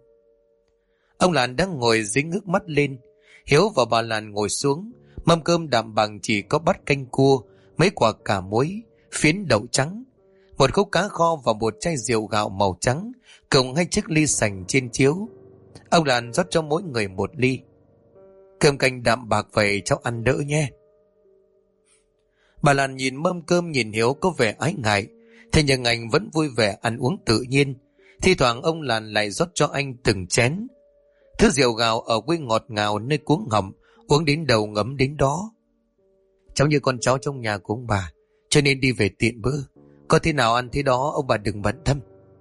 Ông Lan đang ngồi dính ngước mắt lên. Hiếu và bà Lan ngồi xuống. Mâm cơm đạm bằng chỉ có bát canh cua, mấy quả cà muối, phiến đậu trắng, một khúc cá kho và một chai rượu gạo màu trắng, cùng hai chiếc ly sành trên chiếu. Ông Lan rót cho mỗi người một ly. Cơm canh đạm bạc vậy cháu ăn đỡ nhé. Bà Lan nhìn mâm cơm nhìn Hiếu có vẻ ái ngại, thế nhưng anh vẫn vui vẻ ăn uống tự nhiên. Thi thoảng ông Lan lại rót cho anh từng chén. Thứ rượu gạo ở quê ngọt ngào nơi cuống ngậm, uống đến đầu ngấm đến đó. Cháu như con cháu trong nhà của ông bà, cho nên đi về tiện bữa. Có thế nào ăn thế đó, ông bà đừng bận tâm.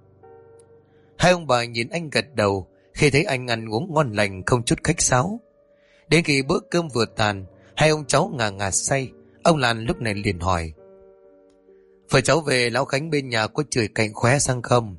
Hai ông bà nhìn anh gật đầu khi thấy anh ăn uống ngon lành không chút khách sáo. Đến khi bữa cơm vừa tàn, hai ông cháu ngà ngà say. Ông Lan lúc này liền hỏi: "Vợ cháu về lão Khánh bên nhà có chửi cạnh khóe sang không?"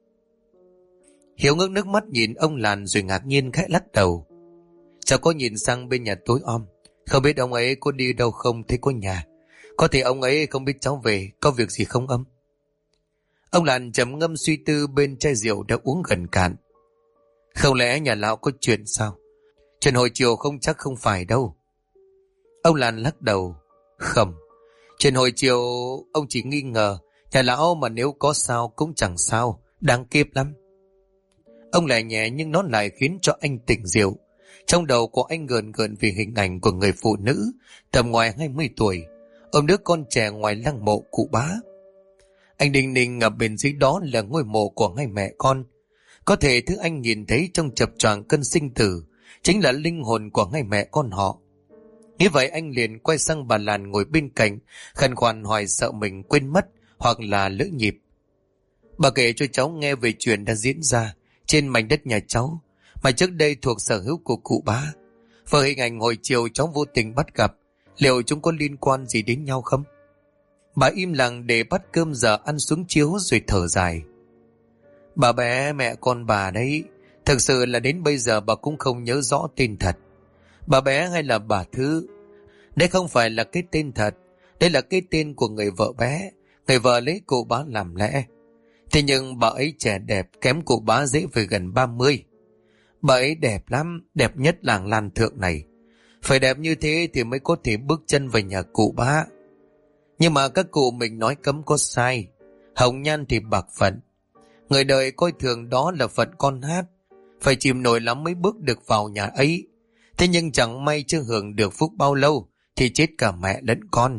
Hiếu ngước nước mắt nhìn ông Lan rồi ngạc nhiên khẽ lắc đầu. Cháu có nhìn sang bên nhà tối om, không biết ông ấy có đi đâu không thấy có nhà. Có thể ông ấy không biết cháu về, có việc gì không âm? Ông Lan trầm ngâm suy tư bên chai rượu đã uống gần cạn. Không lẽ nhà lão có chuyện sao? Chuyện hồi chiều không chắc không phải đâu. Ông Lan lắc đầu. Không, chuyện hồi chiều ông chỉ nghi ngờ nhà lão, mà nếu có sao cũng chẳng sao, đáng kiếp lắm. Ông lại nhẹ nhưng nó lại khiến cho anh tỉnh rượu. Trong đầu của anh gờn gờn vì hình ảnh của người phụ nữ tầm ngoài 20 tuổi ôm đứa con trẻ ngoài lăng mộ cụ Bá. Anh đinh ninh ở bên dưới đó là ngôi mộ của hai mẹ con. Có thể thứ anh nhìn thấy trong chập choạng cơn sinh tử chính là linh hồn của hai mẹ con họ. Nghĩ vậy anh liền quay sang bà Lan ngồi bên cạnh, khàn khoàn hỏi sợ mình quên mất hoặc là lỡ nhịp. Bà kể cho cháu nghe về chuyện đã diễn ra trên mảnh đất nhà cháu, mà trước đây thuộc sở hữu của cụ Bá. Và hình ảnh hồi chiều cháu vô tình bắt gặp, liệu chúng có liên quan gì đến nhau không? Bà im lặng để bát cơm giờ ăn xuống chiếu rồi thở dài. Bà bé mẹ con bà đấy, thực sự là đến bây giờ bà cũng không nhớ rõ tên thật. Bà bé hay là bà Thứ? Đây không phải là cái tên thật, đây là cái tên của người vợ bé, người vợ lấy cụ Bá làm lẽ. Thế nhưng bà ấy trẻ đẹp kém cụ Bá dễ về gần 30. Bà ấy đẹp lắm, đẹp nhất làng Lan Thượng này. Phải đẹp như thế thì mới có thể bước chân về nhà cụ Bá. Nhưng mà các cụ mình nói cấm có sai. Hồng nhan thì bạc phận. Người đời coi thường đó là phận con hát. Phải chìm nổi lắm mới bước được vào nhà ấy. Thế nhưng chẳng may chưa hưởng được phúc bao lâu thì chết cả mẹ lẫn con.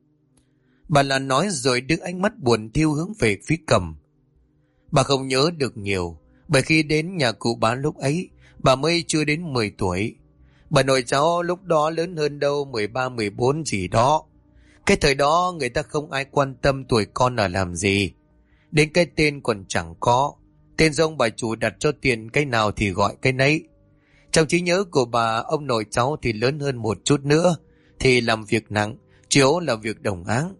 Bà là nói rồi đưa ánh mắt buồn thiêu hướng về phía Cầm. Bà không nhớ được nhiều, bởi khi đến nhà cụ Bá lúc ấy bà mới chưa đến 10 tuổi. Bà nội cháu lúc đó lớn hơn đâu 13-14 gì đó. Cái thời đó người ta không ai quan tâm tuổi con ở làm gì. Đến cái tên còn chẳng có. Tên do ông bà chủ đặt cho tiền cái nào thì gọi cái nấy. Trong trí nhớ của bà, ông nội cháu thì lớn hơn một chút nữa thì làm việc nặng, chiếu là việc đồng áng.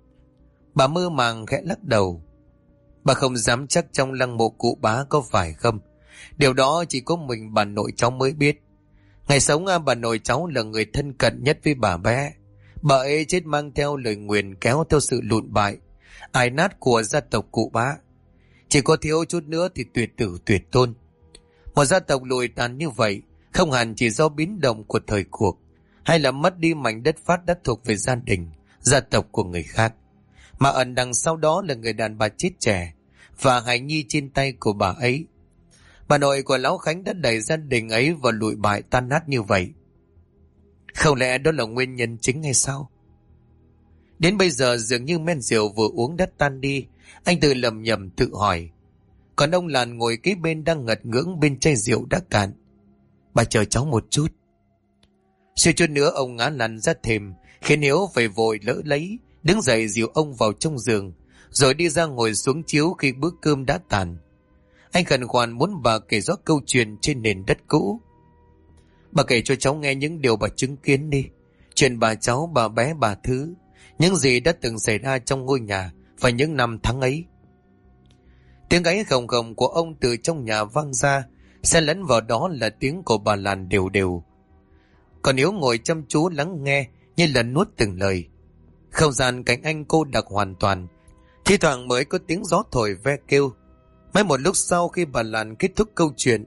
Bà mơ màng khẽ lắc đầu. Bà không dám chắc trong lăng mộ cụ Bá có phải không. Điều đó chỉ có mình bà nội cháu mới biết. Ngày sống bà nội cháu là người thân cận nhất với bà bé. Bà ấy chết mang theo lời nguyền kéo theo sự lụn bại, ải nát của gia tộc cụ Bá. Chỉ có thiếu chút nữa thì tuyệt tử tuyệt tôn. Một gia tộc lùi tàn như vậy không hẳn chỉ do biến động của thời cuộc, hay là mất đi mảnh đất phát đất thuộc về gia đình, gia tộc của người khác, mà ẩn đằng sau đó là người đàn bà chết trẻ và hài nhi trên tay của bà ấy. Bà nội của lão Khánh đã đẩy gia đình ấy vào lụi bại tan nát như vậy. Không lẽ đó là nguyên nhân chính hay sao? Đến bây giờ dường như men rượu vừa uống đã tan đi, anh tự lầm nhầm tự hỏi. Còn ông Làn ngồi kế bên đang ngật ngưỡng bên chai rượu đã cạn. Bà chờ cháu một chút. Suy chút nữa ông ngã lăn ra thềm, khiến Hiếu phải vội lỡ lấy, đứng dậy dìu ông vào trong giường, rồi đi ra ngồi xuống chiếu khi bữa cơm đã tàn. Anh khẩn khoản muốn bà kể rõ câu chuyện trên nền đất cũ. Bà kể cho cháu nghe những điều bà chứng kiến đi. Chuyện bà cháu, bà bé, bà Thứ, những gì đã từng xảy ra trong ngôi nhà và những năm tháng ấy. Tiếng gáy gồng gồng của ông từ trong nhà vang ra, xen lẫn vào đó là tiếng của bà Lan đều đều. Còn Hiếu ngồi chăm chú lắng nghe như là nuốt từng lời. Không gian cạnh anh cô đặc hoàn toàn, thi thoảng mới có tiếng gió thổi ve kêu. Mấy một lúc sau khi bà Lan kết thúc câu chuyện,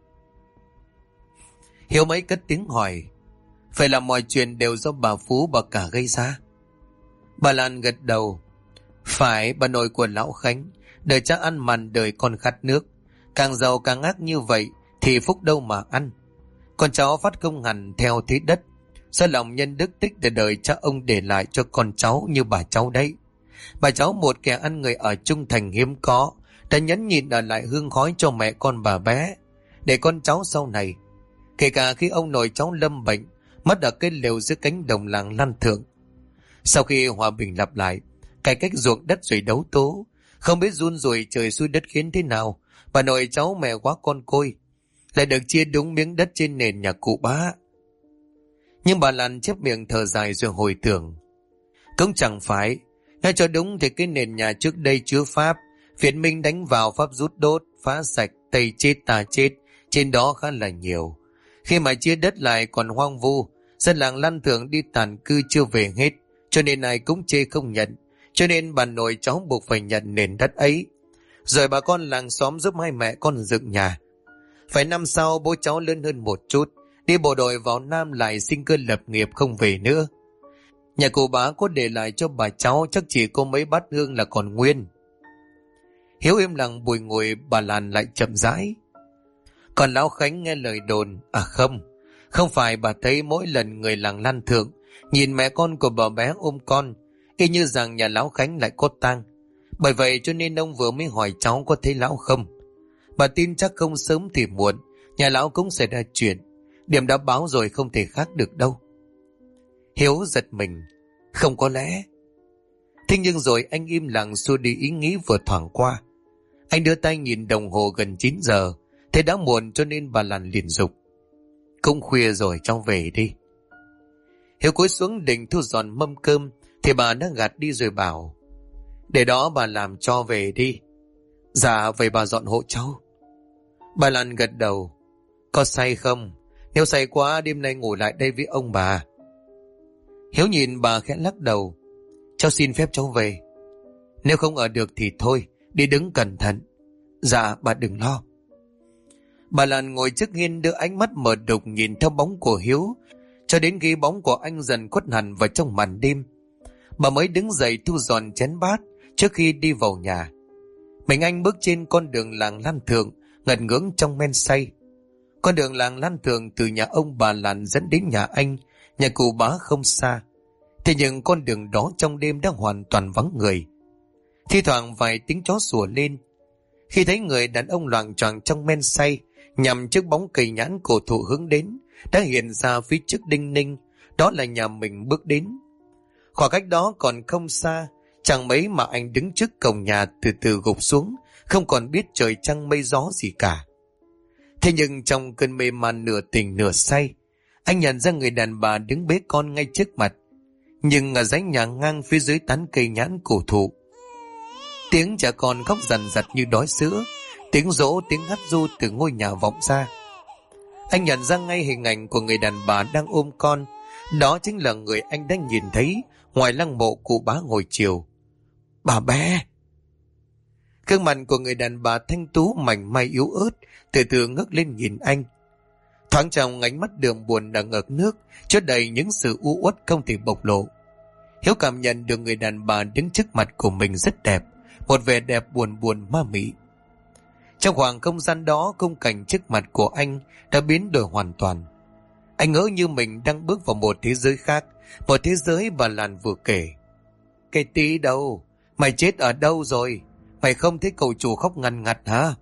Hiếu mới cất tiếng hỏi: phải là mọi chuyện đều do bà Phú bà cả gây ra? Bà Lan gật đầu. Phải, bà nội của lão Khánh, đời cha ăn màn đời con khát nước, càng giàu càng ác như vậy thì phúc đâu mà ăn. Con cháu phát công hẳn theo thế đất, do lòng nhân đức tích từ đời cha ông để lại cho con cháu như bà cháu đấy. Bà cháu một kẻ ăn người ở trung thành hiếm có, đã nhẫn nhịn ở lại hương khói cho mẹ con bà bé, để con cháu sau này, kể cả khi ông nội cháu lâm bệnh, mất ở cái lều giữa cánh đồng làng Lan Thượng. Sau khi hòa bình lặp lại, cải cách ruộng đất rồi đấu tố, không biết run rủi trời xuôi đất khiến thế nào, bà nội cháu mẹ quá con côi, lại được chia đúng miếng đất trên nền nhà cụ Bá. Nhưng bà Lan chép miệng thở dài rồi hồi tưởng, cũng chẳng phải, ngay cho đúng thì cái nền nhà trước đây chứa Pháp, Việt Minh đánh vào Pháp rút đốt, phá sạch, Tây chết ta chết, trên đó khá là nhiều. Khi mà chia đất lại còn hoang vu, dân làng Lan Thượng đi tản cư chưa về hết, cho nên ai cũng chê không nhận, cho nên bà nội cháu buộc phải nhận nền đất ấy. Rồi bà con làng xóm giúp hai mẹ con dựng nhà. Phải năm sau bố cháu lớn hơn một chút, đi bộ đội vào Nam lại sinh cơ lập nghiệp không về nữa. Nhà cụ Bá có để lại cho bà cháu chắc chỉ có mấy bát hương là còn nguyên. Hiếu im lặng bùi ngùi, bà Lan lại chậm rãi. Còn lão Khánh nghe lời đồn, không phải bà thấy mỗi lần người làng Lan Thượng nhìn mẹ con của bà bé ôm con, y như rằng nhà lão Khánh lại có tang. Bởi vậy cho nên ông vừa mới hỏi cháu có thấy lão không. Bà tin chắc không sớm thì muộn, nhà lão cũng xảy ra chuyện. Điểm đã báo rồi không thể khác được đâu. Hiếu giật mình, không có lẽ. Thế nhưng rồi anh im lặng xua đi ý nghĩ vừa thoảng qua. Anh đưa tay nhìn đồng hồ gần 9 giờ, thế đã muộn cho nên bà Lan liền dục. Cũng khuya rồi, cháu về đi. Hiếu cúi xuống định thu dọn mâm cơm, thì bà đã gạt đi rồi bảo, để đó bà làm cho về đi. Dạ, vậy bà dọn hộ cháu. Bà Lan gật đầu. Có say không? Nếu say quá đêm nay ngủ lại đây với ông bà. Hiếu nhìn bà khẽ lắc đầu. Cháu xin phép cháu về. Nếu không ở được thì thôi, đi đứng cẩn thận. Dạ, bà đừng lo. Bà Lan ngồi trước hiên đưa ánh mắt mở đục nhìn theo bóng của Hiếu, cho đến khi bóng của anh dần khuất hẳn vào trong màn đêm. Bà mới đứng dậy thu dọn chén bát trước khi đi vào nhà. Mình anh bước trên con đường làng Lan Thượng, ngật ngưỡng trong men say. Con đường làng Lan Thượng từ nhà ông bà Lan dẫn đến nhà anh, nhà cụ Bá không xa. Thế nhưng con đường đó trong đêm đã hoàn toàn vắng người. Thi thoảng vài tiếng chó sủa lên. Khi thấy người đàn ông loạng choạng trong men say, nhằm trước bóng cây nhãn cổ thụ hướng đến, đã hiện ra phía trước đinh ninh, đó là nhà mình bước đến. Khoảng cách đó còn không xa, chẳng mấy mà anh đứng trước cổng nhà từ từ gục xuống, không còn biết trời trăng mây gió gì cả. Thế nhưng trong cơn mê man nửa tỉnh nửa say, anh nhận ra người đàn bà đứng bế con ngay trước mặt, nhưng ở dãy nhà ngang phía dưới tán cây nhãn cổ thụ. Tiếng trẻ con khóc dằn dặt như đói sữa, tiếng dỗ, tiếng hát ru từ ngôi nhà vọng ra. Anh nhận ra ngay hình ảnh của người đàn bà đang ôm con, đó chính là người anh đã nhìn thấy ngoài lăng mộ cụ Bá hồi chiều. Bà bé! Gương mặt của người đàn bà thanh tú mảnh mai yếu ớt từ từ ngước lên nhìn anh. Thoáng trong ánh mắt đường buồn đã ngợp nước, chứa đầy những sự u uất không thể bộc lộ. Hiếu cảm nhận được người đàn bà đứng trước mặt của mình rất đẹp, một vẻ đẹp buồn buồn ma mị. Trong khoảng không gian đó, khung cảnh trước mặt của anh đã biến đổi hoàn toàn. Anh ngỡ như mình đang bước vào một thế giới khác, một thế giới bà Lan vừa kể. Cái tí đâu? Mày chết ở đâu rồi? Mày không thấy cậu chủ khóc ngằn ngặt hả?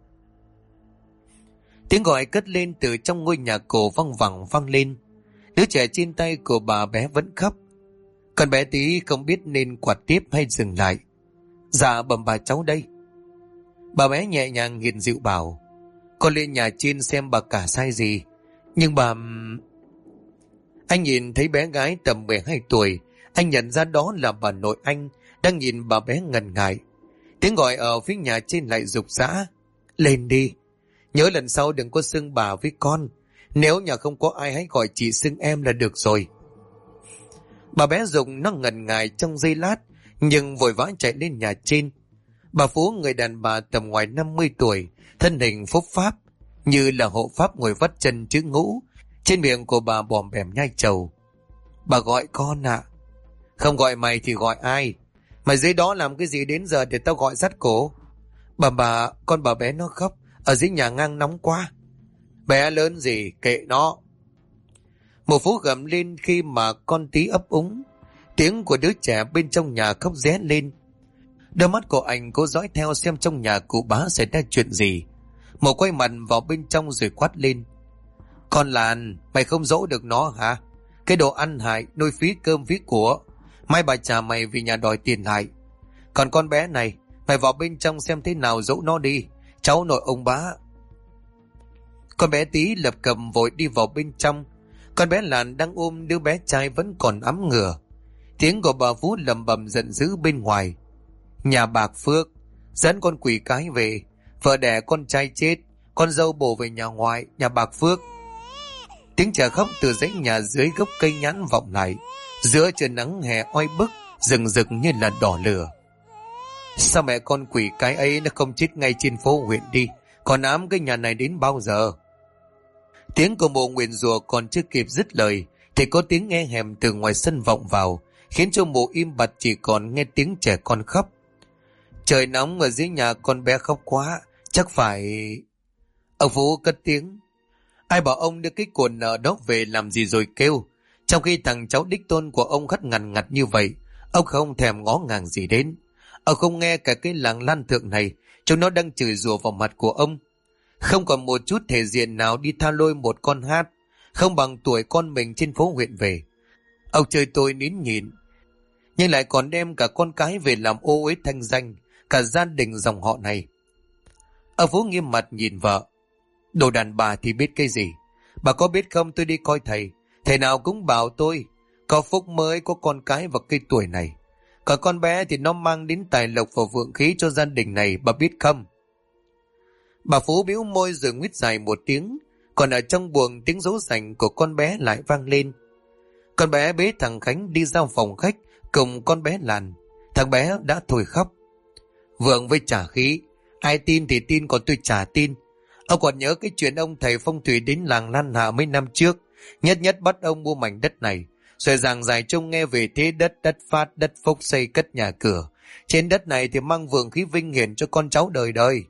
Tiếng gọi cất lên từ trong ngôi nhà cổ văng vẳng vang lên. Đứa trẻ trên tay của bà bé vẫn khóc. Còn bé tí không biết nên quạt tiếp hay dừng lại. Dạ bẩm bà cháu đây. Bà bé nhẹ nhàng hiền dịu bảo, con lên nhà trên xem bà cả sai gì. Nhưng bà... Anh nhìn thấy bé gái tầm 12 tuổi, anh nhận ra đó là bà nội anh, đang nhìn bà bé ngần ngại. Tiếng gọi ở phía nhà trên lại rục rã. Lên đi, nhớ lần sau đừng có xưng bà với con. Nếu nhà không có ai hãy gọi chị xưng em là được rồi. Bà bé Dùng nó ngần ngại trong giây lát, nhưng vội vã chạy lên nhà trên. Bà Phú, người đàn bà tầm ngoài 50 tuổi, thân hình phúc pháp, như là hộ pháp ngồi vắt chân chữ ngũ. Trên miệng của bà bòm bèm nhai trầu. Bà gọi con ạ. Không gọi mày thì gọi ai? Mày dưới đó làm cái gì đến giờ để tao gọi dắt cổ? Bà, con bà bé nó khóc, ở dưới nhà ngang nóng quá. Bé lớn gì, kệ nó. Một Phú gầm lên khi mà con tí ấp úng. Tiếng của đứa trẻ bên trong nhà khóc ré lên. Đôi mắt của anh cố dõi theo xem trong nhà cụ bá xảy ra chuyện gì. Một quay mặt vào bên trong rồi quát lên: Con Lan, mày không dỗ được nó hả? Cái đồ ăn hại, nuôi phí cơm phí của. Mai bà trả mày về nhà đòi tiền lại. Còn con bé này, mày vào bên trong xem thế nào dỗ nó đi. Cháu nội ông bá. Con bé Tí lập cầm vội đi vào bên trong. Con bé Lan đang ôm đứa bé trai vẫn còn ấm ngửa. Tiếng của bà Phú lầm bầm giận dữ bên ngoài: Nhà bạc Phước dẫn con quỷ cái về, vợ đẻ con trai chết, con dâu bổ về nhà ngoại, nhà bạc Phước. Tiếng trẻ khóc từ dãy nhà dưới gốc cây nhãn vọng lại, giữa trời nắng hè oi bức, rừng rực như là đỏ lửa. Sao mẹ con quỷ cái ấy nó không chết ngay trên phố huyện đi, còn ám cái nhà này đến bao giờ? Tiếng của mụ nguyền rủa còn chưa kịp dứt lời thì có tiếng nghe hèm từ ngoài sân vọng vào, khiến cho mụ im bặt chỉ còn nghe tiếng trẻ con khóc. Trời nóng ở dưới nhà con bé khóc quá, chắc phải... Ông Phú cất tiếng: Ai bảo ông đưa cái cuộn nợ đó về làm gì rồi kêu? Trong khi thằng cháu đích tôn của ông khất ngằn ngặt như vậy, ông không thèm ngó ngàng gì đến. Ông không nghe cả cái làng Lan Thượng này, chúng nó đang chửi rủa vào mặt của ông. Không còn một chút thể diện nào đi tha lôi một con hát, không bằng tuổi con mình trên phố huyện về. Ông chơi tôi nín nhịn, nhưng lại còn đem cả con cái về làm ô uế thanh danh, cả gia đình dòng họ này. Ông Phú nghiêm mặt nhìn vợ: Đồ đàn bà thì biết cái gì? Bà có biết không, tôi đi coi thầy, thầy nào cũng bảo tôi có phúc mới có con cái vào cái tuổi này. Còn con bé thì nó mang đến tài lộc và vượng khí cho gia đình này, bà biết không? Bà Phú bĩu môi rồi nguyết dài một tiếng. Còn ở trong buồng, tiếng dỗ dành của con bé lại vang lên. Con bé bế thằng Khánh đi ra phòng khách cùng con bé Lan. Thằng bé đã thôi khóc: Vượng với trả khí, ai tin thì tin, còn tôi chả tin. Ông còn nhớ cái chuyện ông thầy phong thủy đến làng Lan Hạ mấy năm trước, nhất nhất bắt ông mua mảnh đất này, rồi giảng giải trông nghe về thế đất, đất phát, đất phúc, xây cất nhà cửa. Trên đất này thì mang vượng khí vinh hiển cho con cháu đời đời.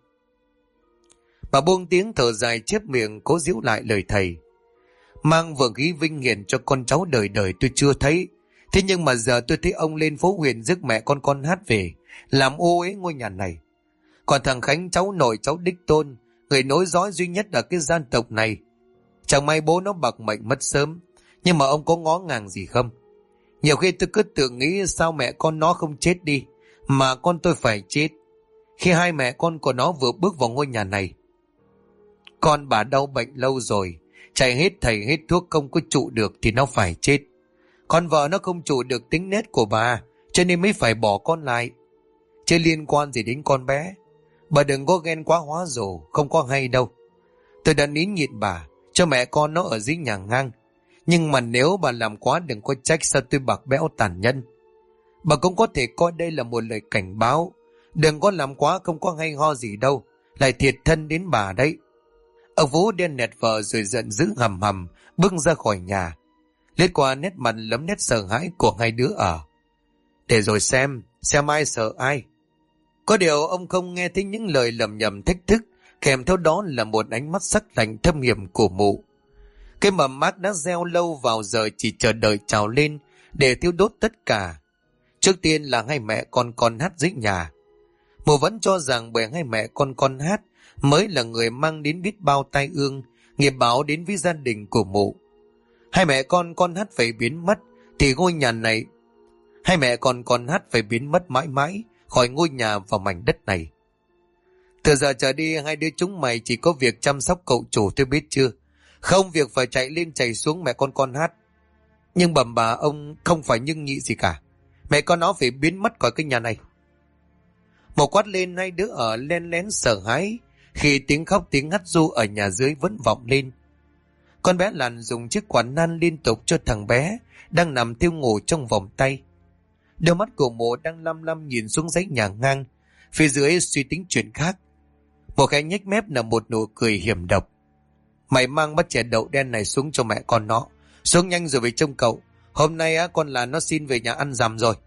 Bà buông tiếng thở dài chép miệng cố giễu lại lời thầy. Mang vượng khí vinh hiển cho con cháu đời đời tôi chưa thấy. Thế nhưng mà giờ tôi thấy ông lên phố huyện rước mẹ con hát về, làm ô uế ngôi nhà này. Còn thằng Khánh, cháu nội cháu đích tôn, người nối dõi duy nhất ở cái gia tộc này, chẳng may bố nó bạc mệnh mất sớm. Nhưng mà ông có ngó ngàng gì không? Nhiều khi tôi cứ tự nghĩ sao mẹ con nó không chết đi, mà con tôi phải chết khi hai mẹ con của nó vừa bước vào ngôi nhà này. Con bà đau bệnh lâu rồi, chạy hết thầy hết thuốc không có trụ được thì nó phải chết. Con vợ nó không trụ được tính nết của bà, cho nên mới phải bỏ con lại. Chứ liên quan gì đến con bé. Bà đừng có ghen quá hóa rồ, không có hay đâu. Tôi đã nín nhịn bà, cho mẹ con nó ở dưới nhà ngang. Nhưng mà nếu bà làm quá đừng có trách sao tôi bạc bẽo tàn nhẫn. Bà cũng có thể coi đây là một lời cảnh báo. Đừng có làm quá, không có hay ho gì đâu, lại thiệt thân đến bà đấy. Ông Vũ đen nẹt vợ rồi giận dữ hầm hầm bước ra khỏi nhà, lướt qua nét mặt lấm nét sợ hãi của hai đứa ở. Để rồi xem ai sợ ai. Có điều ông không nghe thấy những lời lầm nhầm thách thức, kèm theo đó là một ánh mắt sắc lạnh thâm hiểm của mụ. Cái mầm mát đã gieo lâu vào giờ chỉ chờ đợi trào lên để thiêu đốt tất cả. Trước tiên là hai mẹ con hát dưới nhà. Mụ vẫn cho rằng bởi hai mẹ con hát mới là người mang đến biết bao tai ương, nghiệp báo đến với gia đình của mụ. Hai mẹ con hát phải biến mất thì ngôi nhà này, hai mẹ con hát phải biến mất mãi mãi khỏi ngôi nhà và mảnh đất này. Từ giờ trở đi hai đứa chúng mày chỉ có việc chăm sóc cậu chủ, tôi biết chưa? Không việc phải chạy lên chạy xuống mẹ con hát. Nhưng bẩm bà ông không phải nhưng nhị gì cả. Mẹ con nó phải biến mất khỏi cái nhà này. Một quát lên, hai đứa ở len lén sợ hãi khi tiếng khóc tiếng hắt ru ở nhà dưới vẫn vọng lên. Con bé Lan dùng chiếc quạt nan liên tục cho thằng bé đang nằm thiêu ngủ trong vòng tay. Đôi mắt của mụ đang lăm lăm nhìn xuống dãy nhà ngang, phía dưới suy tính chuyện khác. Một cái nhếch mép là một nụ cười hiểm độc. Mày mang bát chè đậu đen này xuống cho mẹ con nó. Xuống nhanh rồi về trông cậu. Hôm nay con là nó xin về nhà ăn rằm rồi.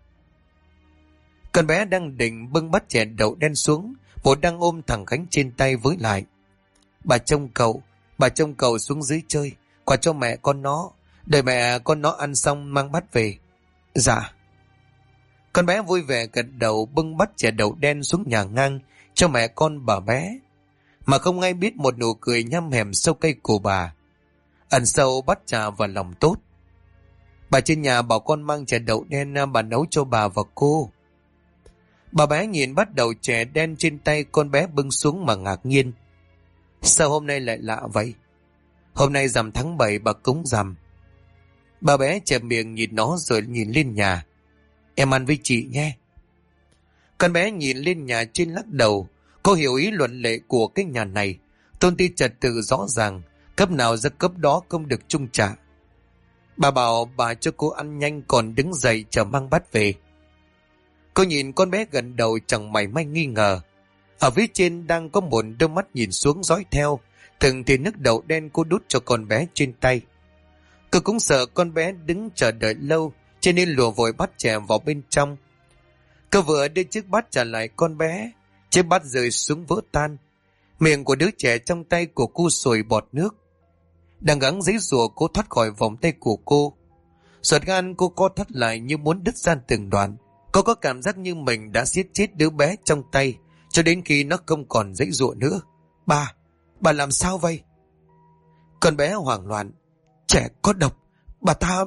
Con bé đang định bưng bát chè đậu đen xuống, bố đang ôm thằng Khánh trên tay với lại. Bà trông cậu xuống dưới chơi, quà cho mẹ con nó. Đợi mẹ con nó ăn xong mang bát về. Dạ. Con bé vui vẻ gật đầu, bưng bát chè đậu đen xuống nhà ngang cho mẹ con bà bé. Mà không ai biết một nụ cười nhăm hẻm sâu cây của bà ẩn sâu bát trà và lòng tốt. Bà trên nhà bảo con mang chè đậu đen bà nấu cho bà và cô. Bà bé nhìn bắt đầu chè đen trên tay con bé bưng xuống mà ngạc nhiên. Sao hôm nay lại lạ vậy? Hôm nay rằm tháng 7 bà cúng rằm. Bà bé chẹp miệng nhìn nó rồi nhìn lên nhà. Em ăn với chị nhé. Con bé nhìn lên nhà trên lắc đầu. Cô hiểu ý luận lệ của cái nhà này. Tôn ti trật tự rõ ràng, cấp nào ra cấp đó không được chung trả. Bà bảo bà cho cô ăn nhanh còn đứng dậy chờ mang bát về. Cô nhìn con bé gần đầu chẳng mảy may nghi ngờ. Ở phía trên đang có một đôi mắt nhìn xuống dõi theo. Từng thì nước đậu đen cô đút cho con bé trên tay. Cô cũng sợ con bé đứng chờ đợi lâu, cho nên lùa vội bát chè vào bên trong. Cô vừa đưa chiếc bát trả lại con bé, chiếc bát rơi xuống vỡ tan. Miệng của đứa trẻ trong tay của cô sùi bọt nước. Đang gắng giãy giụa cố thoát khỏi vòng tay của cô. Ruột gan cô co thắt lại như muốn đứt ra từng đoạn. Cô có cảm giác như mình đã siết chết đứa bé trong tay, cho đến khi nó không còn giãy giụa nữa. Bà làm sao vậy? Con bé hoảng loạn. Trẻ có độc, bà ta...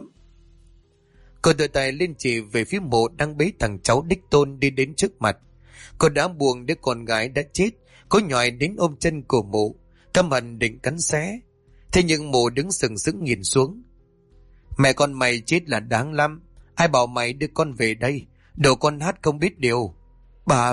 Cô đưa tay lên chỉ về phía mộ đang bế thằng cháu đích tôn đi đến trước mặt. Cô đã buồn đứa con gái đã chết. Cô nhòi đến ôm chân của mụ, căm hận định cắn xé. Thế nhưng mụ đứng sừng sững nhìn xuống. Mẹ con mày chết là đáng lắm. Ai bảo mày đưa con về đây? Đồ con hát không biết điều. Bà...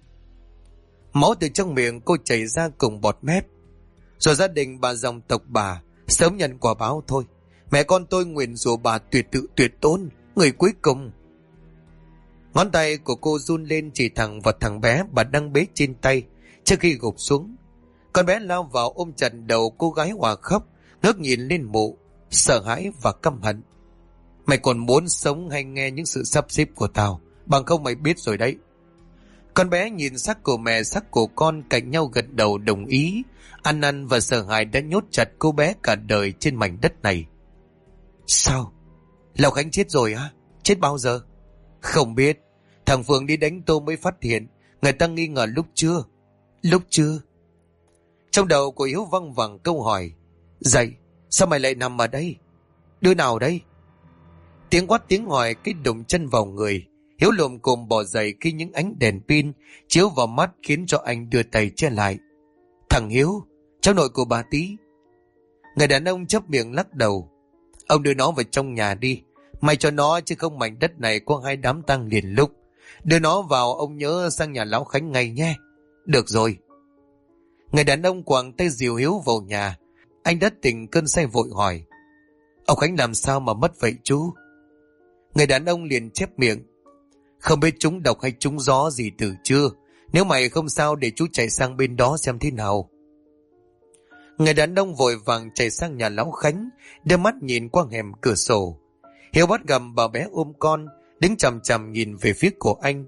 Máu từ trong miệng cô chảy ra cùng bọt mép. Rồi gia đình bà dòng tộc bà sớm nhận quả báo thôi. Mẹ con tôi nguyền rủa bà tuyệt tự tuyệt tôn, người cuối cùng. Ngón tay của cô run lên chỉ thẳng vào thằng bé bà đang bế trên tay trước khi gục xuống. Con bé lao vào ôm chặt đầu cô gái hòa khóc, ngước nhìn lên mụ, sợ hãi và căm hận. Mày còn muốn sống hay nghe những sự sắp xếp của tao? Bằng không mày biết rồi đấy. Con bé nhìn xác của mẹ, xác của con cạnh nhau gật đầu đồng ý. Ăn năn và sợ hãi đã nhốt chặt cô bé cả đời trên mảnh đất này. Sao? Lão Khánh chết rồi á? Chết bao giờ? Không biết. Thằng Phương đi đánh tô mới phát hiện. Người ta nghi ngờ lúc trưa. Lúc trưa? Trong đầu của Hiếu văng vẳng câu hỏi. Dậy, sao mày lại nằm ở đây? Đứa nào đây? Tiếng quát tiếng hỏi cái đụng chân vào người. Hiếu lồm cồm bò dậy khi những ánh đèn pin chiếu vào mắt khiến cho anh đưa tay che lại. Thằng Hiếu, cháu nội của bà Tí. Người đàn ông chớp miệng lắc đầu. Ông đưa nó vào trong nhà đi. May cho nó chứ không mảnh đất này có hai đám tang liền lúc. Đưa nó vào, ông nhớ sang nhà lão Khánh ngay nhé. Được rồi. Người đàn ông quàng tay dìu Hiếu vào nhà. Anh đã tỉnh cơn say vội hỏi. Ông Khánh làm sao mà mất vậy chú? Người đàn ông liền chép miệng. Không biết trúng độc hay trúng gió gì từ trưa. Nếu mày không sao để chú chạy sang bên đó xem thế nào. Người đàn ông vội vàng chạy sang nhà lão Khánh, đưa mắt nhìn qua hẻm cửa sổ. Hiếu bắt gặp bà bé ôm con, đứng chằm chằm nhìn về phía của anh.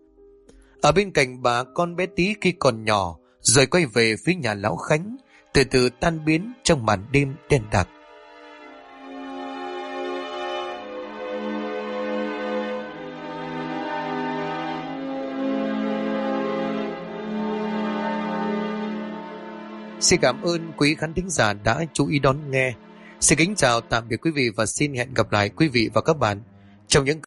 Ở bên cạnh bà con bé Tí khi còn nhỏ, rồi quay về phía nhà lão Khánh, từ từ tan biến trong màn đêm đen đặc. Xin cảm ơn quý khán thính giả đã chú ý đón nghe. Xin kính chào tạm biệt quý vị và xin hẹn gặp lại quý vị và các bạn trong những